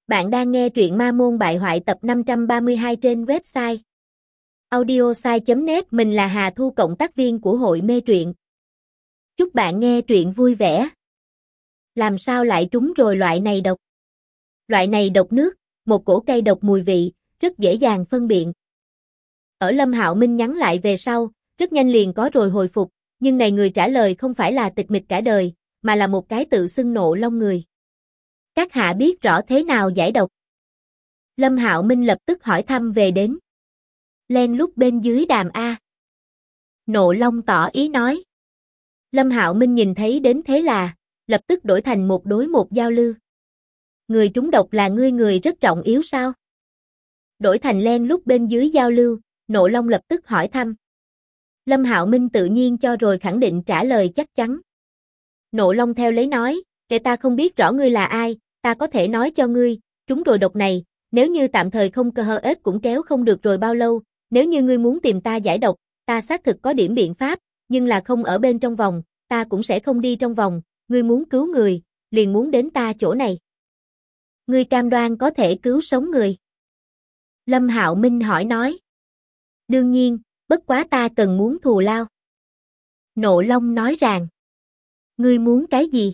Bạn đang nghe truyện Ma Môn Bại Hoại tập 532 trên website audiosai.net. Mình là Hà Thu, cộng tác viên của hội mê truyện. Chúc bạn nghe truyện vui vẻ. Làm sao lại trúng rồi loại này độc? Loại này độc nước, một cổ cây độc mùi vị, rất dễ dàng phân biệt. Ở Lâm Hạo Minh nhắn lại về sau, rất nhanh liền có rồi hồi phục, nhưng này người trả lời không phải là Tịch Mịch cả đời, mà là một cái tự xưng Nộ Long người. Các hạ biết rõ thế nào giải độc? Lâm Hạo Minh lập tức hỏi thăm về đến. Len lúc bên dưới đàm A. Nộ Long tỏ ý nói. Lâm Hạo Minh nhìn thấy đến thế là, lập tức đổi thành một đối một giao lưu. Người trúng độc là ngươi, người rất trọng yếu sao? Đổi thành len lúc bên dưới giao lưu, Nộ Long lập tức hỏi thăm. Lâm Hạo Minh tự nhiên cho rồi khẳng định trả lời chắc chắn. Nộ Long theo lấy nói, kể ta không biết rõ ngươi là ai, ta có thể nói cho ngươi, trúng rồi độc này, nếu như tạm thời không cơ hơ ếch cũng kéo không được rồi bao lâu, nếu như ngươi muốn tìm ta giải độc, ta xác thực có điểm biện pháp, nhưng là không ở bên trong vòng, ta cũng sẽ không đi trong vòng, ngươi muốn cứu người, liền muốn đến ta chỗ này. Ngươi cam đoan có thể cứu sống người? Lâm Hạo Minh hỏi nói. Đương nhiên, bất quá ta cần muốn thù lao. Nộ Long nói rằng. Ngươi muốn cái gì?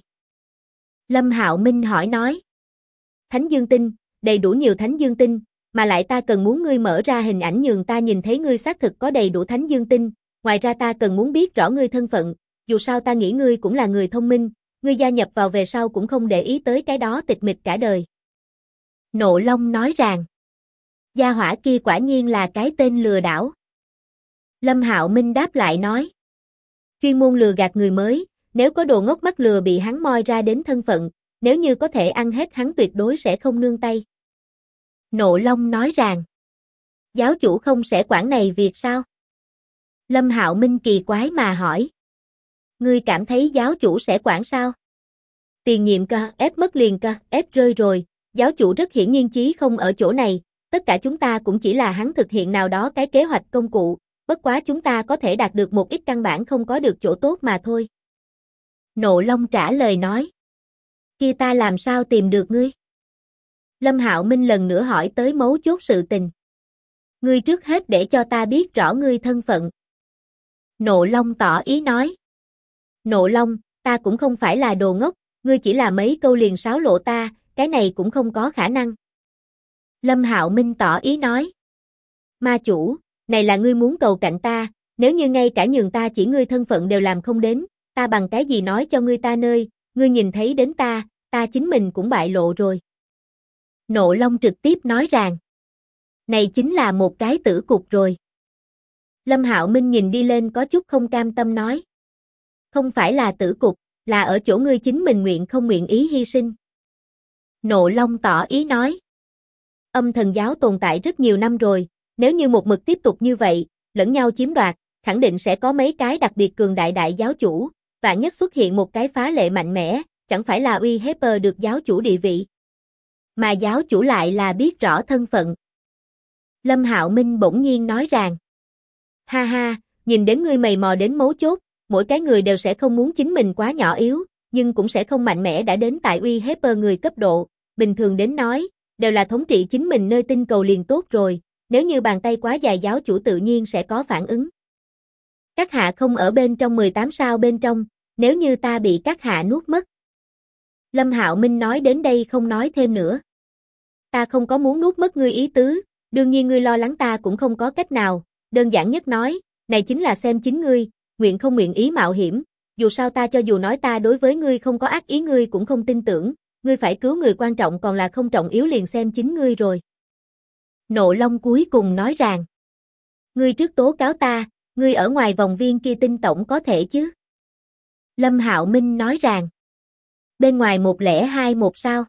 Lâm Hạo Minh hỏi nói. Thánh Dương Tinh, đầy đủ nhiều Thánh Dương Tinh, mà lại ta cần muốn ngươi mở ra hình ảnh nhường ta nhìn thấy ngươi xác thực có đầy đủ Thánh Dương Tinh, ngoài ra ta cần muốn biết rõ ngươi thân phận, dù sao ta nghĩ ngươi cũng là người thông minh, ngươi gia nhập vào về sau cũng không để ý tới cái đó Tịch Mịch cả đời. Nộ Long nói rằng. Gia hỏa kia quả nhiên là cái tên lừa đảo. Lâm Hạo Minh đáp lại nói. Chuyên môn lừa gạt người mới, nếu có đồ ngốc mắc lừa bị hắn moi ra đến thân phận, nếu như có thể ăn hết hắn tuyệt đối sẽ không nương tay. Nộ Long nói rằng. Giáo chủ không sẽ quản này việc sao? Lâm Hạo Minh kỳ quái mà hỏi. Ngươi cảm thấy giáo chủ sẽ quản sao? Tiền nhiệm cơ ép mất liền cơ ép rơi rồi, giáo chủ rất hiển nhiên chí không ở chỗ này, tất cả chúng ta cũng chỉ là hắn thực hiện nào đó cái kế hoạch công cụ, bất quá chúng ta có thể đạt được một ít căn bản không có được chỗ tốt mà thôi. Nộ Long trả lời nói. Kia ta làm sao tìm được ngươi? Lâm Hạo Minh lần nữa hỏi tới mấu chốt sự tình. Ngươi trước hết để cho ta biết rõ ngươi thân phận. Nộ Long tỏ ý nói. Nộ Long, ta cũng không phải là đồ ngốc, ngươi chỉ là mấy câu liền sáo lộ ta, cái này cũng không có khả năng. Lâm Hạo Minh tỏ ý nói. Ma chủ, này là ngươi muốn cầu cạnh ta, nếu như ngay cả nhường ta chỉ ngươi thân phận đều làm không đến, ta bằng cái gì nói cho ngươi ta nơi, ngươi nhìn thấy đến ta chính mình cũng bại lộ rồi. Nộ Long trực tiếp nói rằng. Này chính là một cái tử cục rồi. Lâm Hạo Minh nhìn đi lên có chút không cam tâm nói. Không phải là tử cục, là ở chỗ ngươi chính mình nguyện không nguyện ý hy sinh. Nộ Long tỏ ý nói. Âm thần giáo tồn tại rất nhiều năm rồi, nếu như một mực tiếp tục như vậy, lẫn nhau chiếm đoạt, khẳng định sẽ có mấy cái đặc biệt cường đại đại giáo chủ, vạn nhất xuất hiện một cái phá lệ mạnh mẽ, chẳng phải là uy hiếp được giáo chủ địa vị. Mà giáo chủ lại là biết rõ thân phận. Lâm Hạo Minh bỗng nhiên nói rằng. Ha ha, nhìn đến ngươi mày mò đến mấu chốt, mỗi cái người đều sẽ không muốn chính mình quá nhỏ yếu, nhưng cũng sẽ không mạnh mẽ đã đến tại uy hiếp người cấp độ, bình thường đến nói, đều là thống trị chính mình nơi tinh cầu liền tốt rồi, nếu như bàn tay quá dài giáo chủ tự nhiên sẽ có phản ứng. Các hạ không ở bên trong 18 sao bên trong, nếu như ta bị các hạ nuốt mất. Lâm Hạo Minh nói đến đây không nói thêm nữa. Ta không có muốn nuốt mất ngươi ý tứ, đương nhiên ngươi lo lắng ta cũng không có cách nào, đơn giản nhất nói, này chính là xem chính ngươi, nguyện không nguyện ý mạo hiểm, dù sao ta cho dù nói ta đối với ngươi không có ác ý ngươi cũng không tin tưởng, ngươi phải cứu người quan trọng còn là không trọng yếu liền xem chính ngươi rồi. Nộ Long cuối cùng nói rằng. Ngươi trước tố cáo ta, ngươi ở ngoài vòng viên kia tinh tổng có thể chứ? Lâm Hạo Minh nói rằng. Bên ngoài 1021 sao?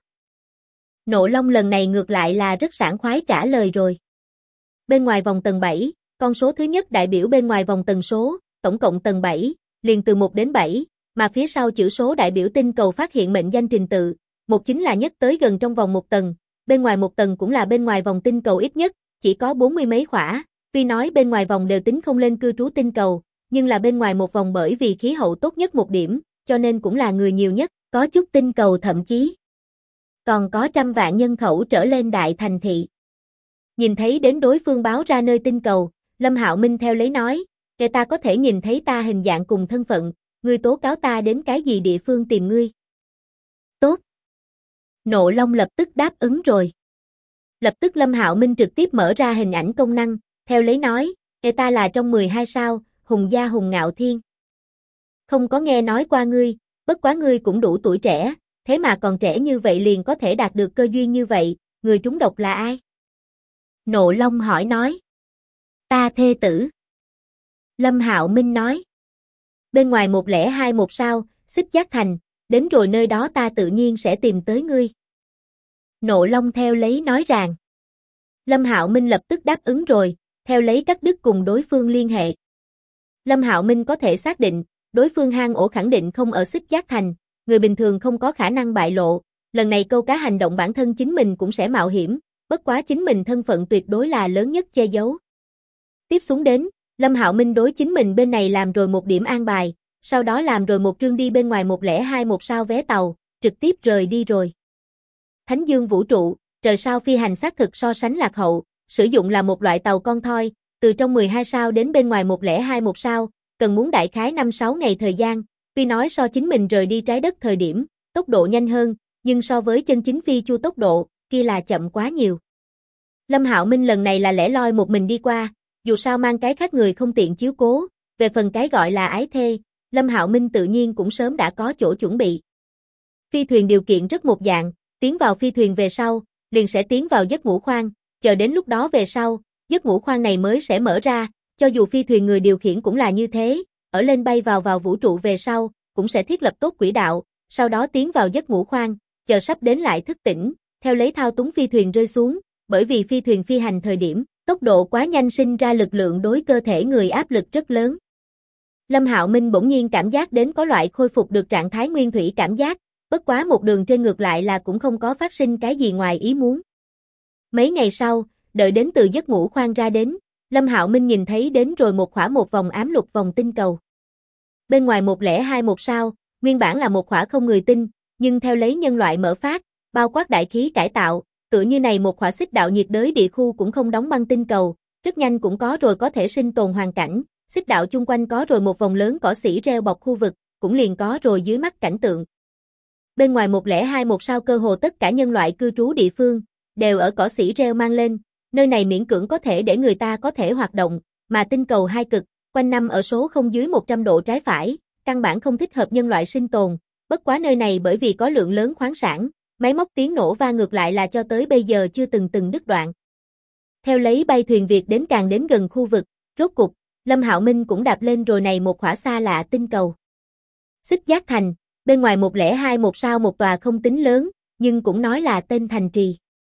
Nộ Long lần này ngược lại là rất sảng khoái trả lời rồi. Bên ngoài vòng tầng 7, con số thứ nhất đại biểu bên ngoài vòng tần số, tổng cộng tầng 7, liền từ 1 đến 7, mà phía sau chữ số đại biểu tinh cầu phát hiện mệnh danh trình tự, một chính là nhất tới gần trong vòng 1 tầng, bên ngoài 1 tầng cũng là bên ngoài vòng tinh cầu ít nhất, chỉ có 40 mấy khỏa, tuy nói bên ngoài vòng đều tính không lên cư trú tinh cầu, nhưng là bên ngoài một vòng bởi vì khí hậu tốt nhất một điểm, cho nên cũng là người nhiều nhất, có chút tinh cầu thậm chí còn có trăm vạn nhân khẩu trở lên đại thành thị. Nhìn thấy đến đối phương báo ra nơi tinh cầu, Lâm Hạo Minh theo lấy nói, kẻ ta có thể nhìn thấy ta hình dạng cùng thân phận, ngươi tố cáo ta đến cái gì địa phương tìm ngươi. Tốt. Nộ Long lập tức đáp ứng rồi. Lập tức Lâm Hạo Minh trực tiếp mở ra hình ảnh công năng, theo lấy nói, kẻ ta là trong 12 sao, Hùng Gia Hùng Ngạo Thiên. Không có nghe nói qua ngươi, bất quá ngươi cũng đủ tuổi trẻ, thế mà còn trẻ như vậy liền có thể đạt được cơ duyên như vậy, người trúng độc là ai? Nộ Long hỏi nói. Ta thê tử. Lâm Hạo Minh nói. Bên ngoài 1021 sao, Xích Giác Thành, đến rồi nơi đó ta tự nhiên sẽ tìm tới ngươi. Nộ Long theo lấy nói rằng. Lâm Hạo Minh lập tức đáp ứng rồi, theo lấy cắt đứt cùng đối phương liên hệ. Lâm Hạo Minh có thể xác định, đối phương hang ổ khẳng định không ở Xích Giác Thành, người bình thường không có khả năng bại lộ, lần này câu cá hành động bản thân chính mình cũng sẽ mạo hiểm, bất quá chính mình thân phận tuyệt đối là lớn nhất che giấu. Tiếp xuống đến, Lâm Hạo Minh đối chính mình bên này làm rồi một điểm an bài, sau đó làm rồi một trương đi bên ngoài 1021 sao vé tàu, trực tiếp rời đi rồi. Thánh Dương vũ trụ, trời sao phi hành xác thực so sánh lạc hậu, sử dụng là một loại tàu con thoi, từ trong 12 sao đến bên ngoài 1021 sao, cần muốn đại khái 5-6 ngày thời gian, tuy nói so chính mình rời đi trái đất thời điểm, tốc độ nhanh hơn, nhưng so với chân chính phi chu tốc độ, kia là chậm quá nhiều. Lâm Hạo Minh lần này là lẻ loi một mình đi qua, dù sao mang cái khác người không tiện chiếu cố, về phần cái gọi là ái thê, Lâm Hạo Minh tự nhiên cũng sớm đã có chỗ chuẩn bị. Phi thuyền điều kiện rất một dạng, tiến vào phi thuyền về sau, liền sẽ tiến vào giấc ngủ khoang, chờ đến lúc đó về sau, giấc ngủ khoang này mới sẽ mở ra, cho dù phi thuyền người điều khiển cũng là như thế, ở lên bay vào vũ trụ về sau, cũng sẽ thiết lập tốt quỹ đạo, sau đó tiến vào giấc ngủ khoang, chờ sắp đến lại thức tỉnh, theo lấy thao túng phi thuyền rơi xuống, bởi vì phi thuyền phi hành thời điểm, tốc độ quá nhanh sinh ra lực lượng đối cơ thể người áp lực rất lớn. Lâm Hạo Minh bỗng nhiên cảm giác đến có loại khôi phục được trạng thái nguyên thủy cảm giác, bất quá một đường trên ngược lại là cũng không có phát sinh cái gì ngoài ý muốn. Mấy ngày sau, đợi đến từ giấc ngủ khoang ra đến, Lâm Hạo Minh nhìn thấy đến rồi một vòng ám lục vòng tinh cầu. Bên ngoài 1021 sao, nguyên bản là một khỏa không người tinh, nhưng theo lấy nhân loại mở phát, bao quát đại khí cải tạo, tựa như này một khỏa xích đạo nhiệt đới địa khu cũng không đóng băng tinh cầu, rất nhanh cũng có rồi có thể sinh tồn hoàn cảnh, xích đạo chung quanh có rồi một vòng lớn cỏ xỉ rêu bọc khu vực, cũng liền có rồi dưới mắt cảnh tượng. Bên ngoài 1021 sao cơ hồ tất cả nhân loại cư trú địa phương, đều ở cỏ xỉ rêu mang lên, nơi này miễn cưỡng có thể để người ta có thể hoạt động, mà tinh cầu hai cực, quanh năm ở số không dưới 100 độ trái phải, căn bản không thích hợp nhân loại sinh tồn, bất quá nơi này bởi vì có lượng lớn khoáng sản, máy móc tiếng nổ va ngược lại là cho tới bây giờ chưa từng đứt đoạn. Theo lấy bay thuyền Việt càng đến gần khu vực, rốt cục, Lâm Hạo Minh cũng đạp lên rồi này một khỏa xa lạ tinh cầu. Xích Giác Thành, bên ngoài 1021 sao một tòa không tính lớn, nhưng cũng nói là tên thành trì.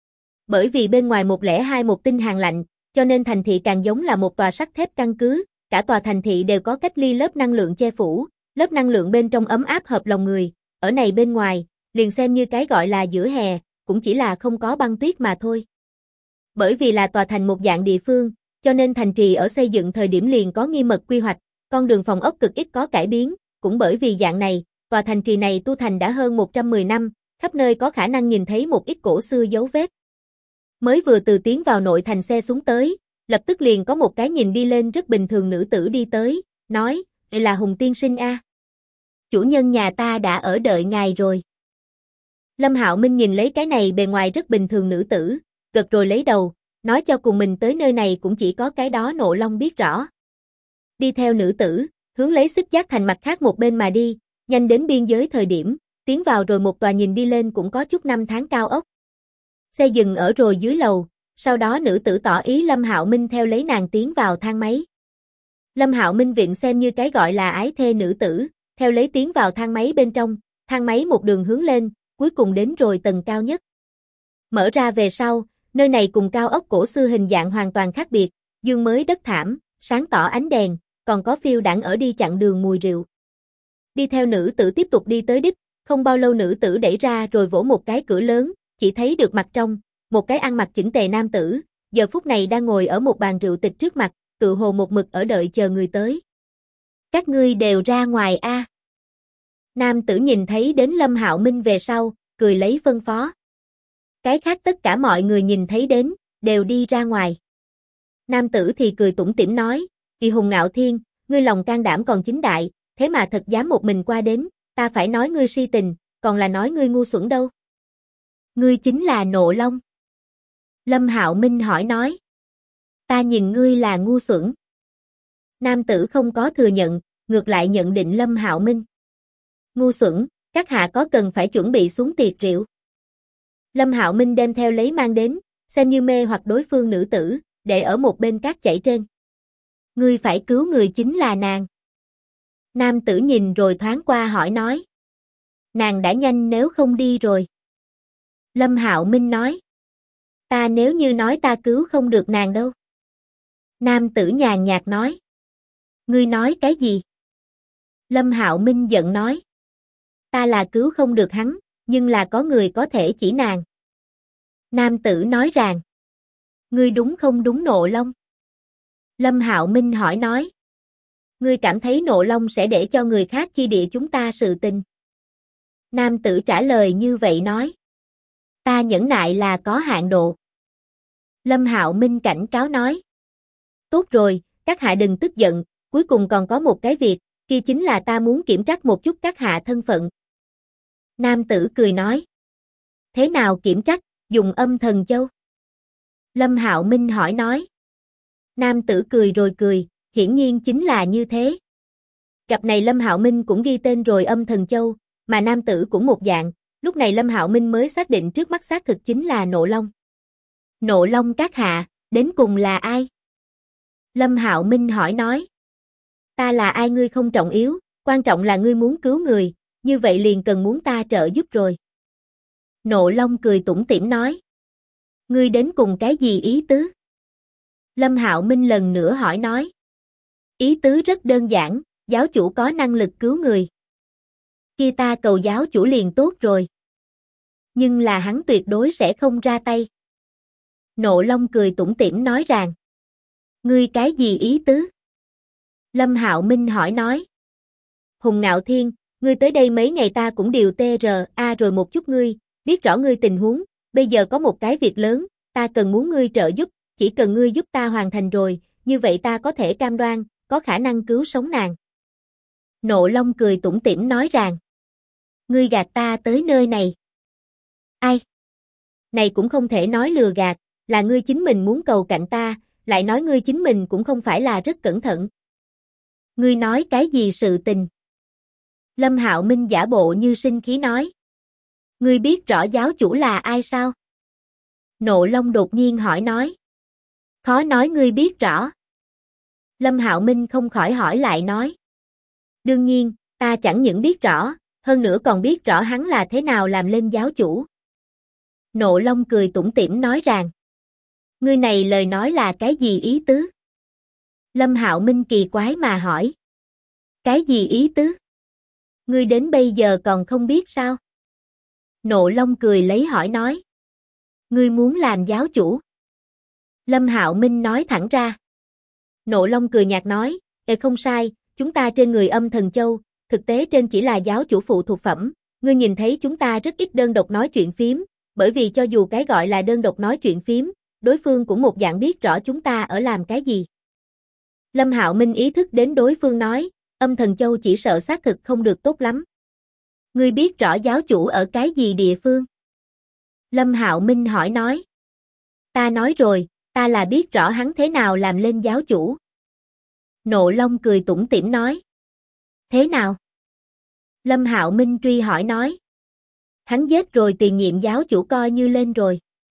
Bởi vì bên ngoài 1021 tinh hàng lạnh, cho nên thành thị càng giống là một tòa sắt thép căn cứ, cả tòa thành thị đều có cách ly lớp năng lượng che phủ, lớp năng lượng bên trong ấm áp hợp lòng người, ở này bên ngoài, liền xem như cái gọi là giữa hè, cũng chỉ là không có băng tuyết mà thôi. Bởi vì là tòa thành một dạng địa phương, cho nên thành trì ở xây dựng thời điểm liền có nghiêm mật quy hoạch, con đường phòng ốc cực ít có cải biến, cũng bởi vì dạng này, tòa thành trì này tu thành đã hơn 110 năm, khắp nơi có khả năng nhìn thấy một ít cổ xưa dấu vết. Mới vừa từ tiến vào nội thành xe xuống tới, lập tức liền có một cái nhìn đi lên rất bình thường nữ tử đi tới, nói, là Hùng tiên sinh a. Chủ nhân nhà ta đã ở đợi ngài rồi. Lâm Hạo Minh nhìn lấy cái này bề ngoài rất bình thường nữ tử, gật rồi lấy đầu, nói cho cùng mình tới nơi này cũng chỉ có cái đó Nộ Long biết rõ. Đi theo nữ tử, hướng lấy Xích Giác Thành mặt khác một bên mà đi, nhanh đến biên giới thời điểm, tiến vào rồi một tòa nhìn đi lên cũng có chút năm tháng cao ốc. Xe dừng ở rồi dưới lầu, sau đó nữ tử tỏ ý Lâm Hạo Minh theo lấy nàng tiến vào thang máy. Lâm Hạo Minh viện xem như cái gọi là ái thê nữ tử, theo lấy tiến vào thang máy bên trong, thang máy một đường hướng lên, cuối cùng đến rồi tầng cao nhất. Mở ra về sau, nơi này cùng cao ốc cổ xưa hình dạng hoàn toàn khác biệt, dương mới đất thảm, sáng tỏ ánh đèn, còn có phiêu đãng ở đi chặn đường mùi rượu. Đi theo nữ tử tiếp tục đi tới đích, không bao lâu nữ tử đẩy ra rồi vỗ một cái cửa lớn, chỉ thấy được mặt trong, một cái ăn mặc chỉnh tề nam tử, giờ phút này đang ngồi ở một bàn rượu tịch trước mặt, tự hồ một mực ở đợi chờ người tới. Các ngươi đều ra ngoài a. Nam tử nhìn thấy đến Lâm Hạo Minh về sau, cười lấy phân phó. Cái khác tất cả mọi người nhìn thấy đến, đều đi ra ngoài. Nam tử thì cười tủm tỉm nói, Kỳ Hùng Ngạo Thiên, ngươi lòng can đảm còn chính đại, thế mà thật dám một mình qua đến, ta phải nói ngươi si tình, còn là nói ngươi ngu xuẩn đâu. Ngươi chính là Nộ Long. Lâm Hạo Minh hỏi nói. Ta nhìn ngươi là ngu xuẩn. Nam tử không có thừa nhận, ngược lại nhận định Lâm Hạo Minh. Ngu xuẩn, các hạ có cần phải chuẩn bị xuống tiệc rượu. Lâm Hạo Minh đem theo lấy mang đến, xem như mê hoặc đối phương nữ tử, để ở một bên cát chảy trên. Ngươi phải cứu người chính là nàng. Nam tử nhìn rồi thoáng qua hỏi nói. Nàng đã nhanh nếu không đi rồi. Lâm Hạo Minh nói. Ta nếu như nói ta cứu không được nàng đâu. Nam tử nhàn nhạt nói. Ngươi nói cái gì? Lâm Hạo Minh giận nói. Ta là cứu không được hắn, nhưng là có người có thể chỉ nàng. Nam tử nói rằng. Ngươi đúng không đúng Nộ Long? Lâm Hạo Minh hỏi nói. Ngươi cảm thấy Nộ Long sẽ để cho người khác chi địa chúng ta sự tình? Nam tử trả lời như vậy nói. Ta nhẫn nại là có hạn độ. Lâm Hạo Minh cảnh cáo nói. Tốt rồi, các hạ đừng tức giận, cuối cùng còn có một cái việc, kia chính là ta muốn kiểm tra một chút các hạ thân phận. Nam tử cười nói. Thế nào kiểm tra, dùng âm thần châu? Lâm Hạo Minh hỏi nói. Nam tử cười rồi cười, hiển nhiên chính là như thế. Gặp này Lâm Hạo Minh cũng ghi tên rồi âm thần châu, mà nam tử cũng một dạng, lúc này Lâm Hạo Minh mới xác định trước mắt xác thực chính là Nộ Long. Nộ Long các hạ, đến cùng là ai? Lâm Hạo Minh hỏi nói. Ta là ai ngươi không trọng yếu, quan trọng là ngươi muốn cứu người, như vậy liền cần muốn ta trợ giúp rồi. Nộ Long cười tủm tỉm nói. Ngươi đến cùng cái gì ý tứ? Lâm Hạo Minh lần nữa hỏi nói. Ý tứ rất đơn giản, giáo chủ có năng lực cứu người. Kia ta cầu giáo chủ liền tốt rồi. Nhưng là hắn tuyệt đối sẽ không ra tay. Nộ Long cười tủm tỉm nói rằng. Ngươi cái gì ý tứ? Lâm Hạo Minh hỏi nói. Hùng Ngạo Thiên, ngươi tới đây mấy ngày ta cũng điều TRA rồi một chút ngươi, biết rõ ngươi tình huống, bây giờ có một cái việc lớn, ta cần muốn ngươi trợ giúp, chỉ cần ngươi giúp ta hoàn thành rồi, như vậy ta có thể cam đoan, có khả năng cứu sống nàng. Nộ Long cười tủm tỉm nói rằng. Ngươi gạt ta tới nơi này. Ai? Này cũng không thể nói lừa gạt, là ngươi chính mình muốn cầu cạnh ta, lại nói ngươi chính mình cũng không phải là rất cẩn thận. Ngươi nói cái gì sự tình? Lâm Hạo Minh giả bộ như sinh khí nói. Ngươi biết rõ giáo chủ là ai sao? Nộ Long đột nhiên hỏi nói. Khó nói ngươi biết rõ. Lâm Hạo Minh không khỏi hỏi lại nói. Đương nhiên, ta chẳng những biết rõ, hơn nữa còn biết rõ hắn là thế nào làm lên giáo chủ. Nộ Long cười tủm tỉm nói rằng. Ngươi này lời nói là cái gì ý tứ? Lâm Hạo Minh kỳ quái mà hỏi. Cái gì ý tứ? Ngươi đến bây giờ còn không biết sao? Nộ Long cười lấy hỏi nói. Ngươi muốn làm giáo chủ? Lâm Hạo Minh nói thẳng ra. Nộ Long cười nhạt nói, không sai, chúng ta trên người âm thần châu, thực tế trên chỉ là giáo chủ phụ thuộc phẩm, ngươi nhìn thấy chúng ta rất ít đơn độc nói chuyện phím, bởi vì cho dù cái gọi là đơn độc nói chuyện phím, đối phương cũng một dạng biết rõ chúng ta ở làm cái gì. Lâm Hạo Minh ý thức đến đối phương nói, âm thần châu chỉ sợ xác thực không được tốt lắm. Ngươi biết rõ giáo chủ ở cái gì địa phương? Lâm Hạo Minh hỏi nói. Ta nói rồi, ta là biết rõ hắn thế nào làm lên giáo chủ. Nộ Long cười tủm tỉm nói. Thế nào? Lâm Hạo Minh truy hỏi nói. Hắn giết rồi tiền nhiệm giáo chủ coi như lên rồi.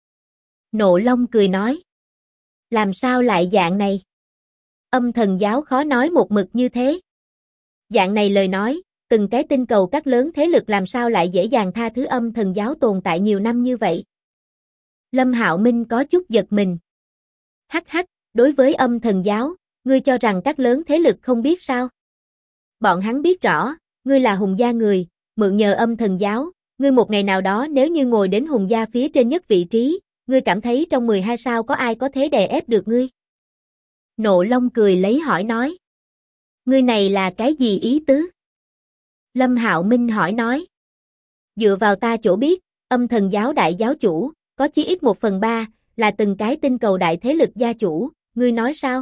Nộ Long cười nói. Làm sao lại dạng này? Âm thần giáo khó nói một mực như thế. Dạng này lời nói, từng cái tinh cầu các lớn thế lực làm sao lại dễ dàng tha thứ âm thần giáo tồn tại nhiều năm như vậy? Lâm Hạo Minh có chút giật mình. Hắc hắc, đối với âm thần giáo, ngươi cho rằng các lớn thế lực không biết sao? Bọn hắn biết rõ, ngươi là Hùng gia người, mượn nhờ âm thần giáo, ngươi một ngày nào đó nếu như ngồi đến Hùng gia phía trên nhất vị trí, ngươi cảm thấy trong 12 sao có ai có thể đè ép được ngươi? Nộ Long cười lấy hỏi nói. Ngươi này là cái gì ý tứ? Lâm Hạo Minh hỏi nói. Dựa vào ta chỗ biết, âm thần giáo đại giáo chủ, có chí ít 1/3, là từng cái tinh cầu đại thế lực gia chủ, ngươi nói sao?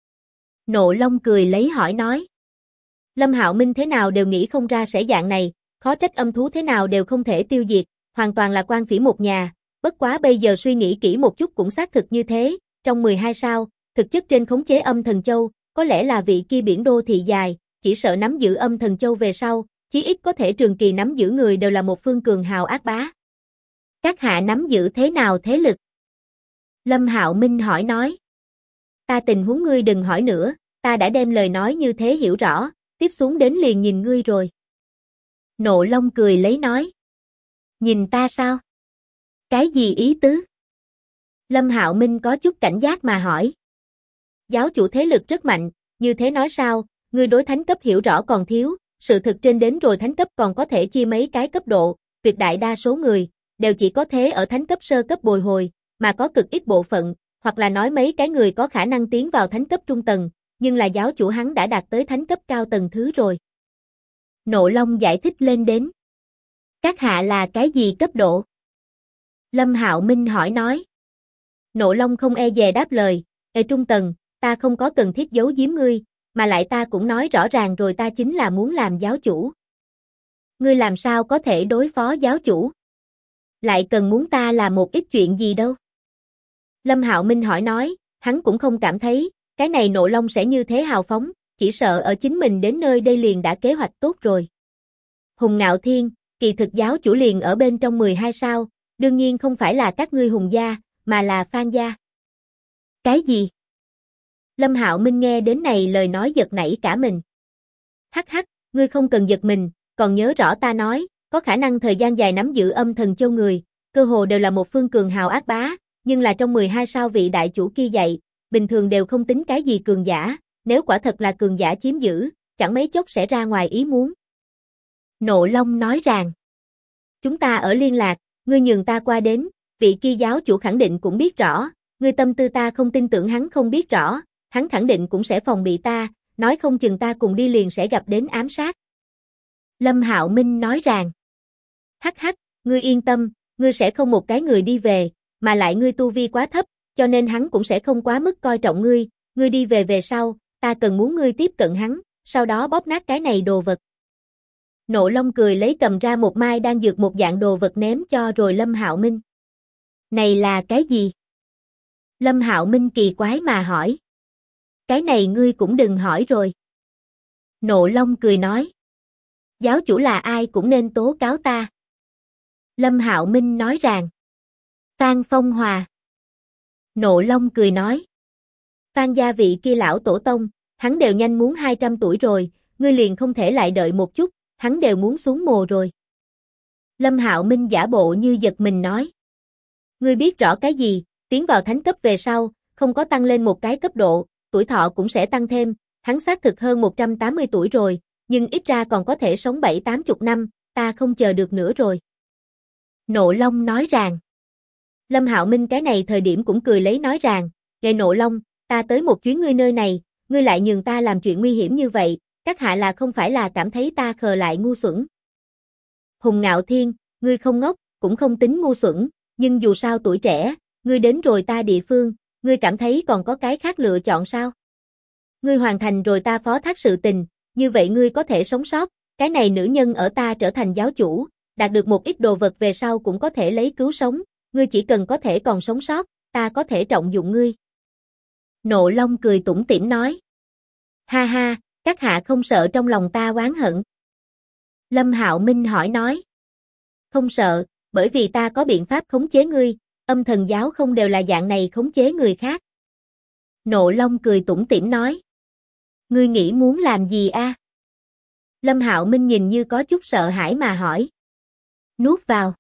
Nộ Long cười lấy hỏi nói. Lâm Hạo Minh thế nào đều nghĩ không ra sẽ dạng này, khó trách âm thú thế nào đều không thể tiêu diệt, hoàn toàn là quan phỉ một nhà, bất quá bây giờ suy nghĩ kỹ một chút cũng xác thực như thế, trong 12 sao, thực chất trên khống chế Âm Thần Châu, có lẽ là vị kia biển đô thị dài, chỉ sợ nắm giữ Âm Thần Châu về sau, chí ít có thể trường kỳ nắm giữ người đều là một phương cường hào ác bá. Các hạ nắm giữ thế nào thế lực? Lâm Hạo Minh hỏi nói. Ta tình huống ngươi đừng hỏi nữa, ta đã đem lời nói như thế hiểu rõ, tiếp xuống đến liền nhìn ngươi rồi. Nộ Long cười lấy nói. Nhìn ta sao? Cái gì ý tứ? Lâm Hạo Minh có chút cảnh giác mà hỏi. Giáo chủ thế lực rất mạnh, như thế nói sao, ngươi đối thánh cấp hiểu rõ còn thiếu, sự thực trên đến rồi thánh cấp còn có thể chia mấy cái cấp độ, tuyệt đại đa số người, đều chỉ có thế ở thánh cấp sơ cấp bồi hồi, mà có cực ít bộ phận, hoặc là nói mấy cái người có khả năng tiến vào thánh cấp trung tầng, nhưng là giáo chủ hắn đã đạt tới thánh cấp cao tầng thứ rồi. Nộ Long giải thích lên đến. Các hạ là cái gì cấp độ? Lâm Hạo Minh hỏi nói. Nộ Long không e dè đáp lời, trung tầng, ta không có cần thiết giấu giếm ngươi, mà lại ta cũng nói rõ ràng rồi ta chính là muốn làm giáo chủ. Ngươi làm sao có thể đối phó giáo chủ? Lại cần muốn ta làm một ít chuyện gì đâu? Lâm Hạo Minh hỏi nói, hắn cũng không cảm thấy, cái này Nộ Long sẽ như thế hào phóng, chỉ sợ ở chính mình đến nơi đây liền đã kế hoạch tốt rồi. Hùng Ngạo Thiên, kỳ thực giáo chủ liền ở bên trong 12 sao, đương nhiên không phải là các ngươi Hùng gia, mà là Phan gia. Cái gì? Lâm Hạo Minh nghe đến này lời nói giật nảy cả mình. Hắc hắc, ngươi không cần giật mình, còn nhớ rõ ta nói, có khả năng thời gian dài nắm giữ Âm Thần Châu người, cơ hồ đều là một phương cường hào ác bá, nhưng là trong 12 sao vị đại chủ kia dạy, bình thường đều không tính cái gì cường giả, nếu quả thật là cường giả chiếm giữ, chẳng mấy chốc sẽ ra ngoài ý muốn. Nộ Long nói rằng, chúng ta ở liên lạc, ngươi nhường ta qua đến, vị kia giáo chủ khẳng định cũng biết rõ, ngươi tâm tư ta không tin tưởng hắn không biết rõ, hắn khẳng định cũng sẽ phòng bị ta, nói không chừng ta cùng đi liền sẽ gặp đến ám sát. Lâm Hạo Minh nói rằng, hắc hắc, ngươi yên tâm, ngươi sẽ không một cái người đi về, mà lại ngươi tu vi quá thấp, cho nên hắn cũng sẽ không quá mức coi trọng ngươi, ngươi đi về sau, ta cần muốn ngươi tiếp cận hắn, sau đó bóp nát cái này đồ vật. Nộ Long cười lấy cầm ra một mai đang dược một dạng đồ vật ném cho rồi Lâm Hạo Minh. Này là cái gì? Lâm Hạo Minh kỳ quái mà hỏi. Cái này ngươi cũng đừng hỏi rồi. Nộ Long cười nói. Giáo chủ là ai cũng nên tố cáo ta. Lâm Hạo Minh nói rằng. Phan Phong Hòa. Nộ Long cười nói. Phan gia vị kia lão tổ tông, hắn đều nhanh muốn 200 tuổi rồi, ngươi liền không thể lại đợi một chút, hắn đều muốn xuống mồ rồi. Lâm Hạo Minh giả bộ như giật mình nói. Ngươi biết rõ cái gì, tiến vào thánh cấp về sau, không có tăng lên một cái cấp độ, tuổi thọ cũng sẽ tăng thêm, hắn xác thực hơn 180 tuổi rồi, nhưng ít ra còn có thể sống 7-80 năm, ta không chờ được nữa rồi. Nộ Long nói rằng. Lâm Hạo Minh cái này thời điểm cũng cười lấy nói rằng, nghe Nộ Long, ta tới một chuyến ngươi nơi này, ngươi lại nhường ta làm chuyện nguy hiểm như vậy, các hạ là không phải là cảm thấy ta khờ lại ngu xuẩn. Hùng Ngạo Thiên, ngươi không ngốc, cũng không tính ngu xuẩn, nhưng dù sao tuổi trẻ, ngươi đến rồi ta địa phương, ngươi cảm thấy còn có cái khác lựa chọn sao? Ngươi hoàn thành rồi ta phó thác sự tình, như vậy ngươi có thể sống sót, cái này nữ nhân ở ta trở thành giáo chủ, đạt được một ít đồ vật về sau cũng có thể lấy cứu sống, ngươi chỉ cần có thể còn sống sót, ta có thể trọng dụng ngươi. Nộ Long cười tủm tỉm nói. Ha ha, các hạ không sợ trong lòng ta oán hận. Lâm Hạo Minh hỏi nói. Không sợ, bởi vì ta có biện pháp khống chế ngươi, Âm Thần giáo không đều là dạng này khống chế người khác. Nộ Long cười tủm tỉm nói. Ngươi nghĩ muốn làm gì a? Lâm Hạo Minh nhìn như có chút sợ hãi mà hỏi. Nuốt vào.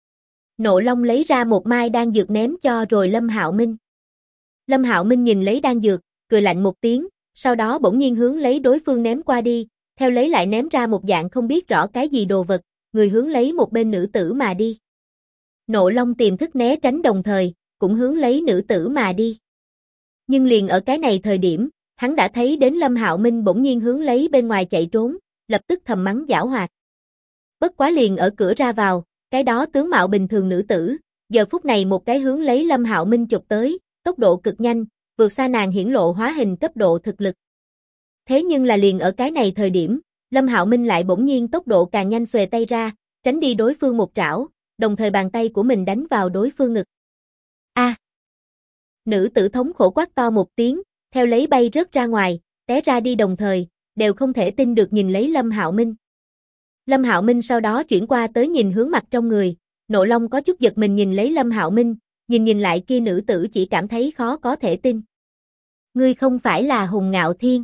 Nộ Long lấy ra một mai đan dược ném cho rồi Lâm Hạo Minh. Lâm Hạo Minh nhìn lấy đan dược, cười lạnh một tiếng, sau đó bỗng nhiên hướng lấy đối phương ném qua đi, theo lấy lại ném ra một dạng không biết rõ cái gì đồ vật, người hướng lấy một bên nữ tử mà đi. Nộ Long tiềm thức né tránh đồng thời, cũng hướng lấy nữ tử mà đi. Nhưng liền ở cái này thời điểm, hắn đã thấy đến Lâm Hạo Minh bỗng nhiên hướng lấy bên ngoài chạy trốn, lập tức thầm mắng giảo hoạt. Bất quá liền ở cửa ra vào, cái đó tướng mạo bình thường nữ tử, giờ phút này một cái hướng lấy Lâm Hạo Minh chụp tới, tốc độ cực nhanh, vượt xa nàng hiển lộ hóa hình cấp độ thực lực. Thế nhưng là liền ở cái này thời điểm, Lâm Hạo Minh lại bỗng nhiên tốc độ càng nhanh xuề tay ra, tránh đi đối phương một trảo, đồng thời bàn tay của mình đánh vào đối phương ngực. A! Nữ tử thống khổ quát to một tiếng, theo lấy bay rớt ra ngoài, té ra đi đồng thời, đều không thể tin được nhìn lấy Lâm Hạo Minh. Lâm Hạo Minh sau đó chuyển qua tới nhìn hướng mặt trong người, Nộ Long có chút giật mình nhìn lấy Lâm Hạo Minh, nhìn lại kia nữ tử chỉ cảm thấy khó có thể tin. Ngươi không phải là Hùng Ngạo Thiên.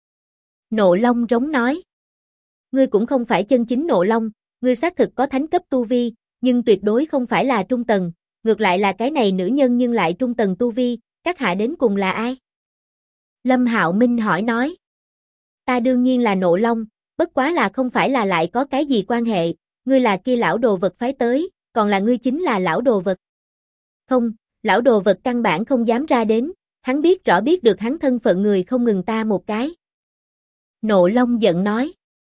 Nộ Long rống nói. Ngươi cũng không phải chân chính Nộ Long, ngươi xác thực có thánh cấp tu vi, nhưng tuyệt đối không phải là trung tầng, ngược lại là cái này nữ nhân nhưng lại trung tầng tu vi, các hạ đến cùng là ai? Lâm Hạo Minh hỏi nói. Ta đương nhiên là Nộ Long, bất quá là không phải là lại có cái gì quan hệ, ngươi là kia lão đồ vật phái tới, còn là ngươi chính là lão đồ vật. Không, lão đồ vật căn bản không dám ra đến, hắn biết rõ biết được hắn thân phận người không ngừng ta một cái. Nộ Long giận nói.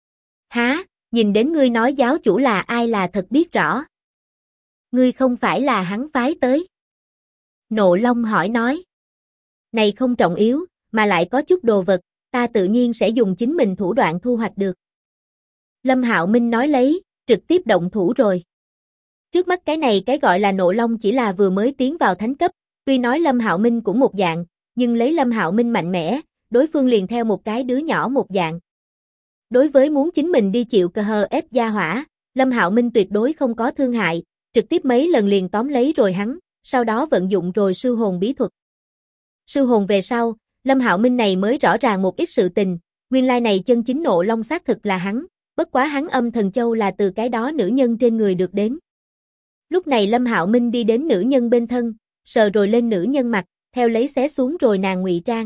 Há, nhìn đến ngươi nói giáo chủ là ai là thật biết rõ. Ngươi không phải là hắn phái tới. Nộ Long hỏi nói. Này không trọng yếu, mà lại có chút đồ vật, ta tự nhiên sẽ dùng chính mình thủ đoạn thu hoạch được. Lâm Hạo Minh nói lấy, trực tiếp động thủ rồi. Trước mắt cái này cái gọi là Nộ Long chỉ là vừa mới tiến vào thánh cấp, tuy nói Lâm Hạo Minh cũng một dạng, nhưng lấy Lâm Hạo Minh mạnh mẽ, đối phương liền theo một cái đứa nhỏ một dạng. Đối với muốn chính mình đi chịu cờ hờ ép gia hỏa, Lâm Hạo Minh tuyệt đối không có thương hại, trực tiếp mấy lần liền tóm lấy rồi hắn, sau đó vận dụng rồi sư hồn bí thuật. Sư hồn về sau, Lâm Hạo Minh này mới rõ ràng một ít sự tình, nguyên lai này chân chính Nộ Long xác thực là hắn, bất quá hắn âm thần châu là từ cái đó nữ nhân trên người được đến. Lúc này Lâm Hạo Minh đi đến nữ nhân bên thân, sờ rồi lên nữ nhân mặt, theo lấy xé xuống rồi nàng ngụy trang.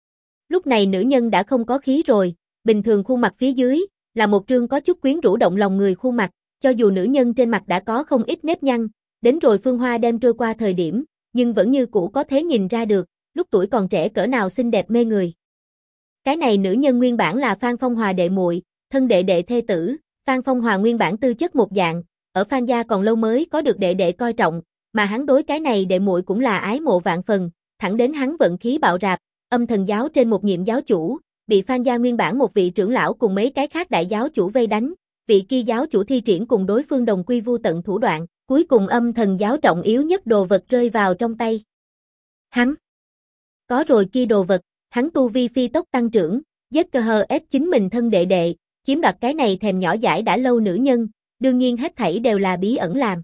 Lúc này nữ nhân đã không có khí rồi, bình thường khuôn mặt phía dưới, là một trương có chút quyến rũ động lòng người khuôn mặt, cho dù nữ nhân trên mặt đã có không ít nếp nhăn, đến rồi phương hoa đem trôi qua thời điểm, nhưng vẫn như cũ có thể nhìn ra được, lúc tuổi còn trẻ cỡ nào xinh đẹp mê người. Cái này nữ nhân nguyên bản là Phan Phong Hòa đệ muội, thân đệ đệ thê tử, Phan Phong Hòa nguyên bản tư chất một dạng, ở Phan gia còn lâu mới có được đệ đệ coi trọng, mà hắn đối cái này đệ muội cũng là ái mộ vạn phần, thẳng đến hắn vận khí bạo rạp, âm thần giáo trên một nhiệm giáo chủ, bị Phan gia nguyên bản một vị trưởng lão cùng mấy cái khác đại giáo chủ vây đánh, vị kia giáo chủ thi triển cùng đối phương đồng quy vu tận thủ đoạn, cuối cùng âm thần giáo trọng yếu nhất đồ vật rơi vào trong tay. Hắn có rồi kia đồ vật, hắn tu vi phi tốc tăng trưởng, giết cơ hờ ép chính mình thân đệ đệ, chiếm đoạt cái này thèm nhỏ dãi đã lâu nữ nhân, đương nhiên hết thảy đều là bí ẩn làm.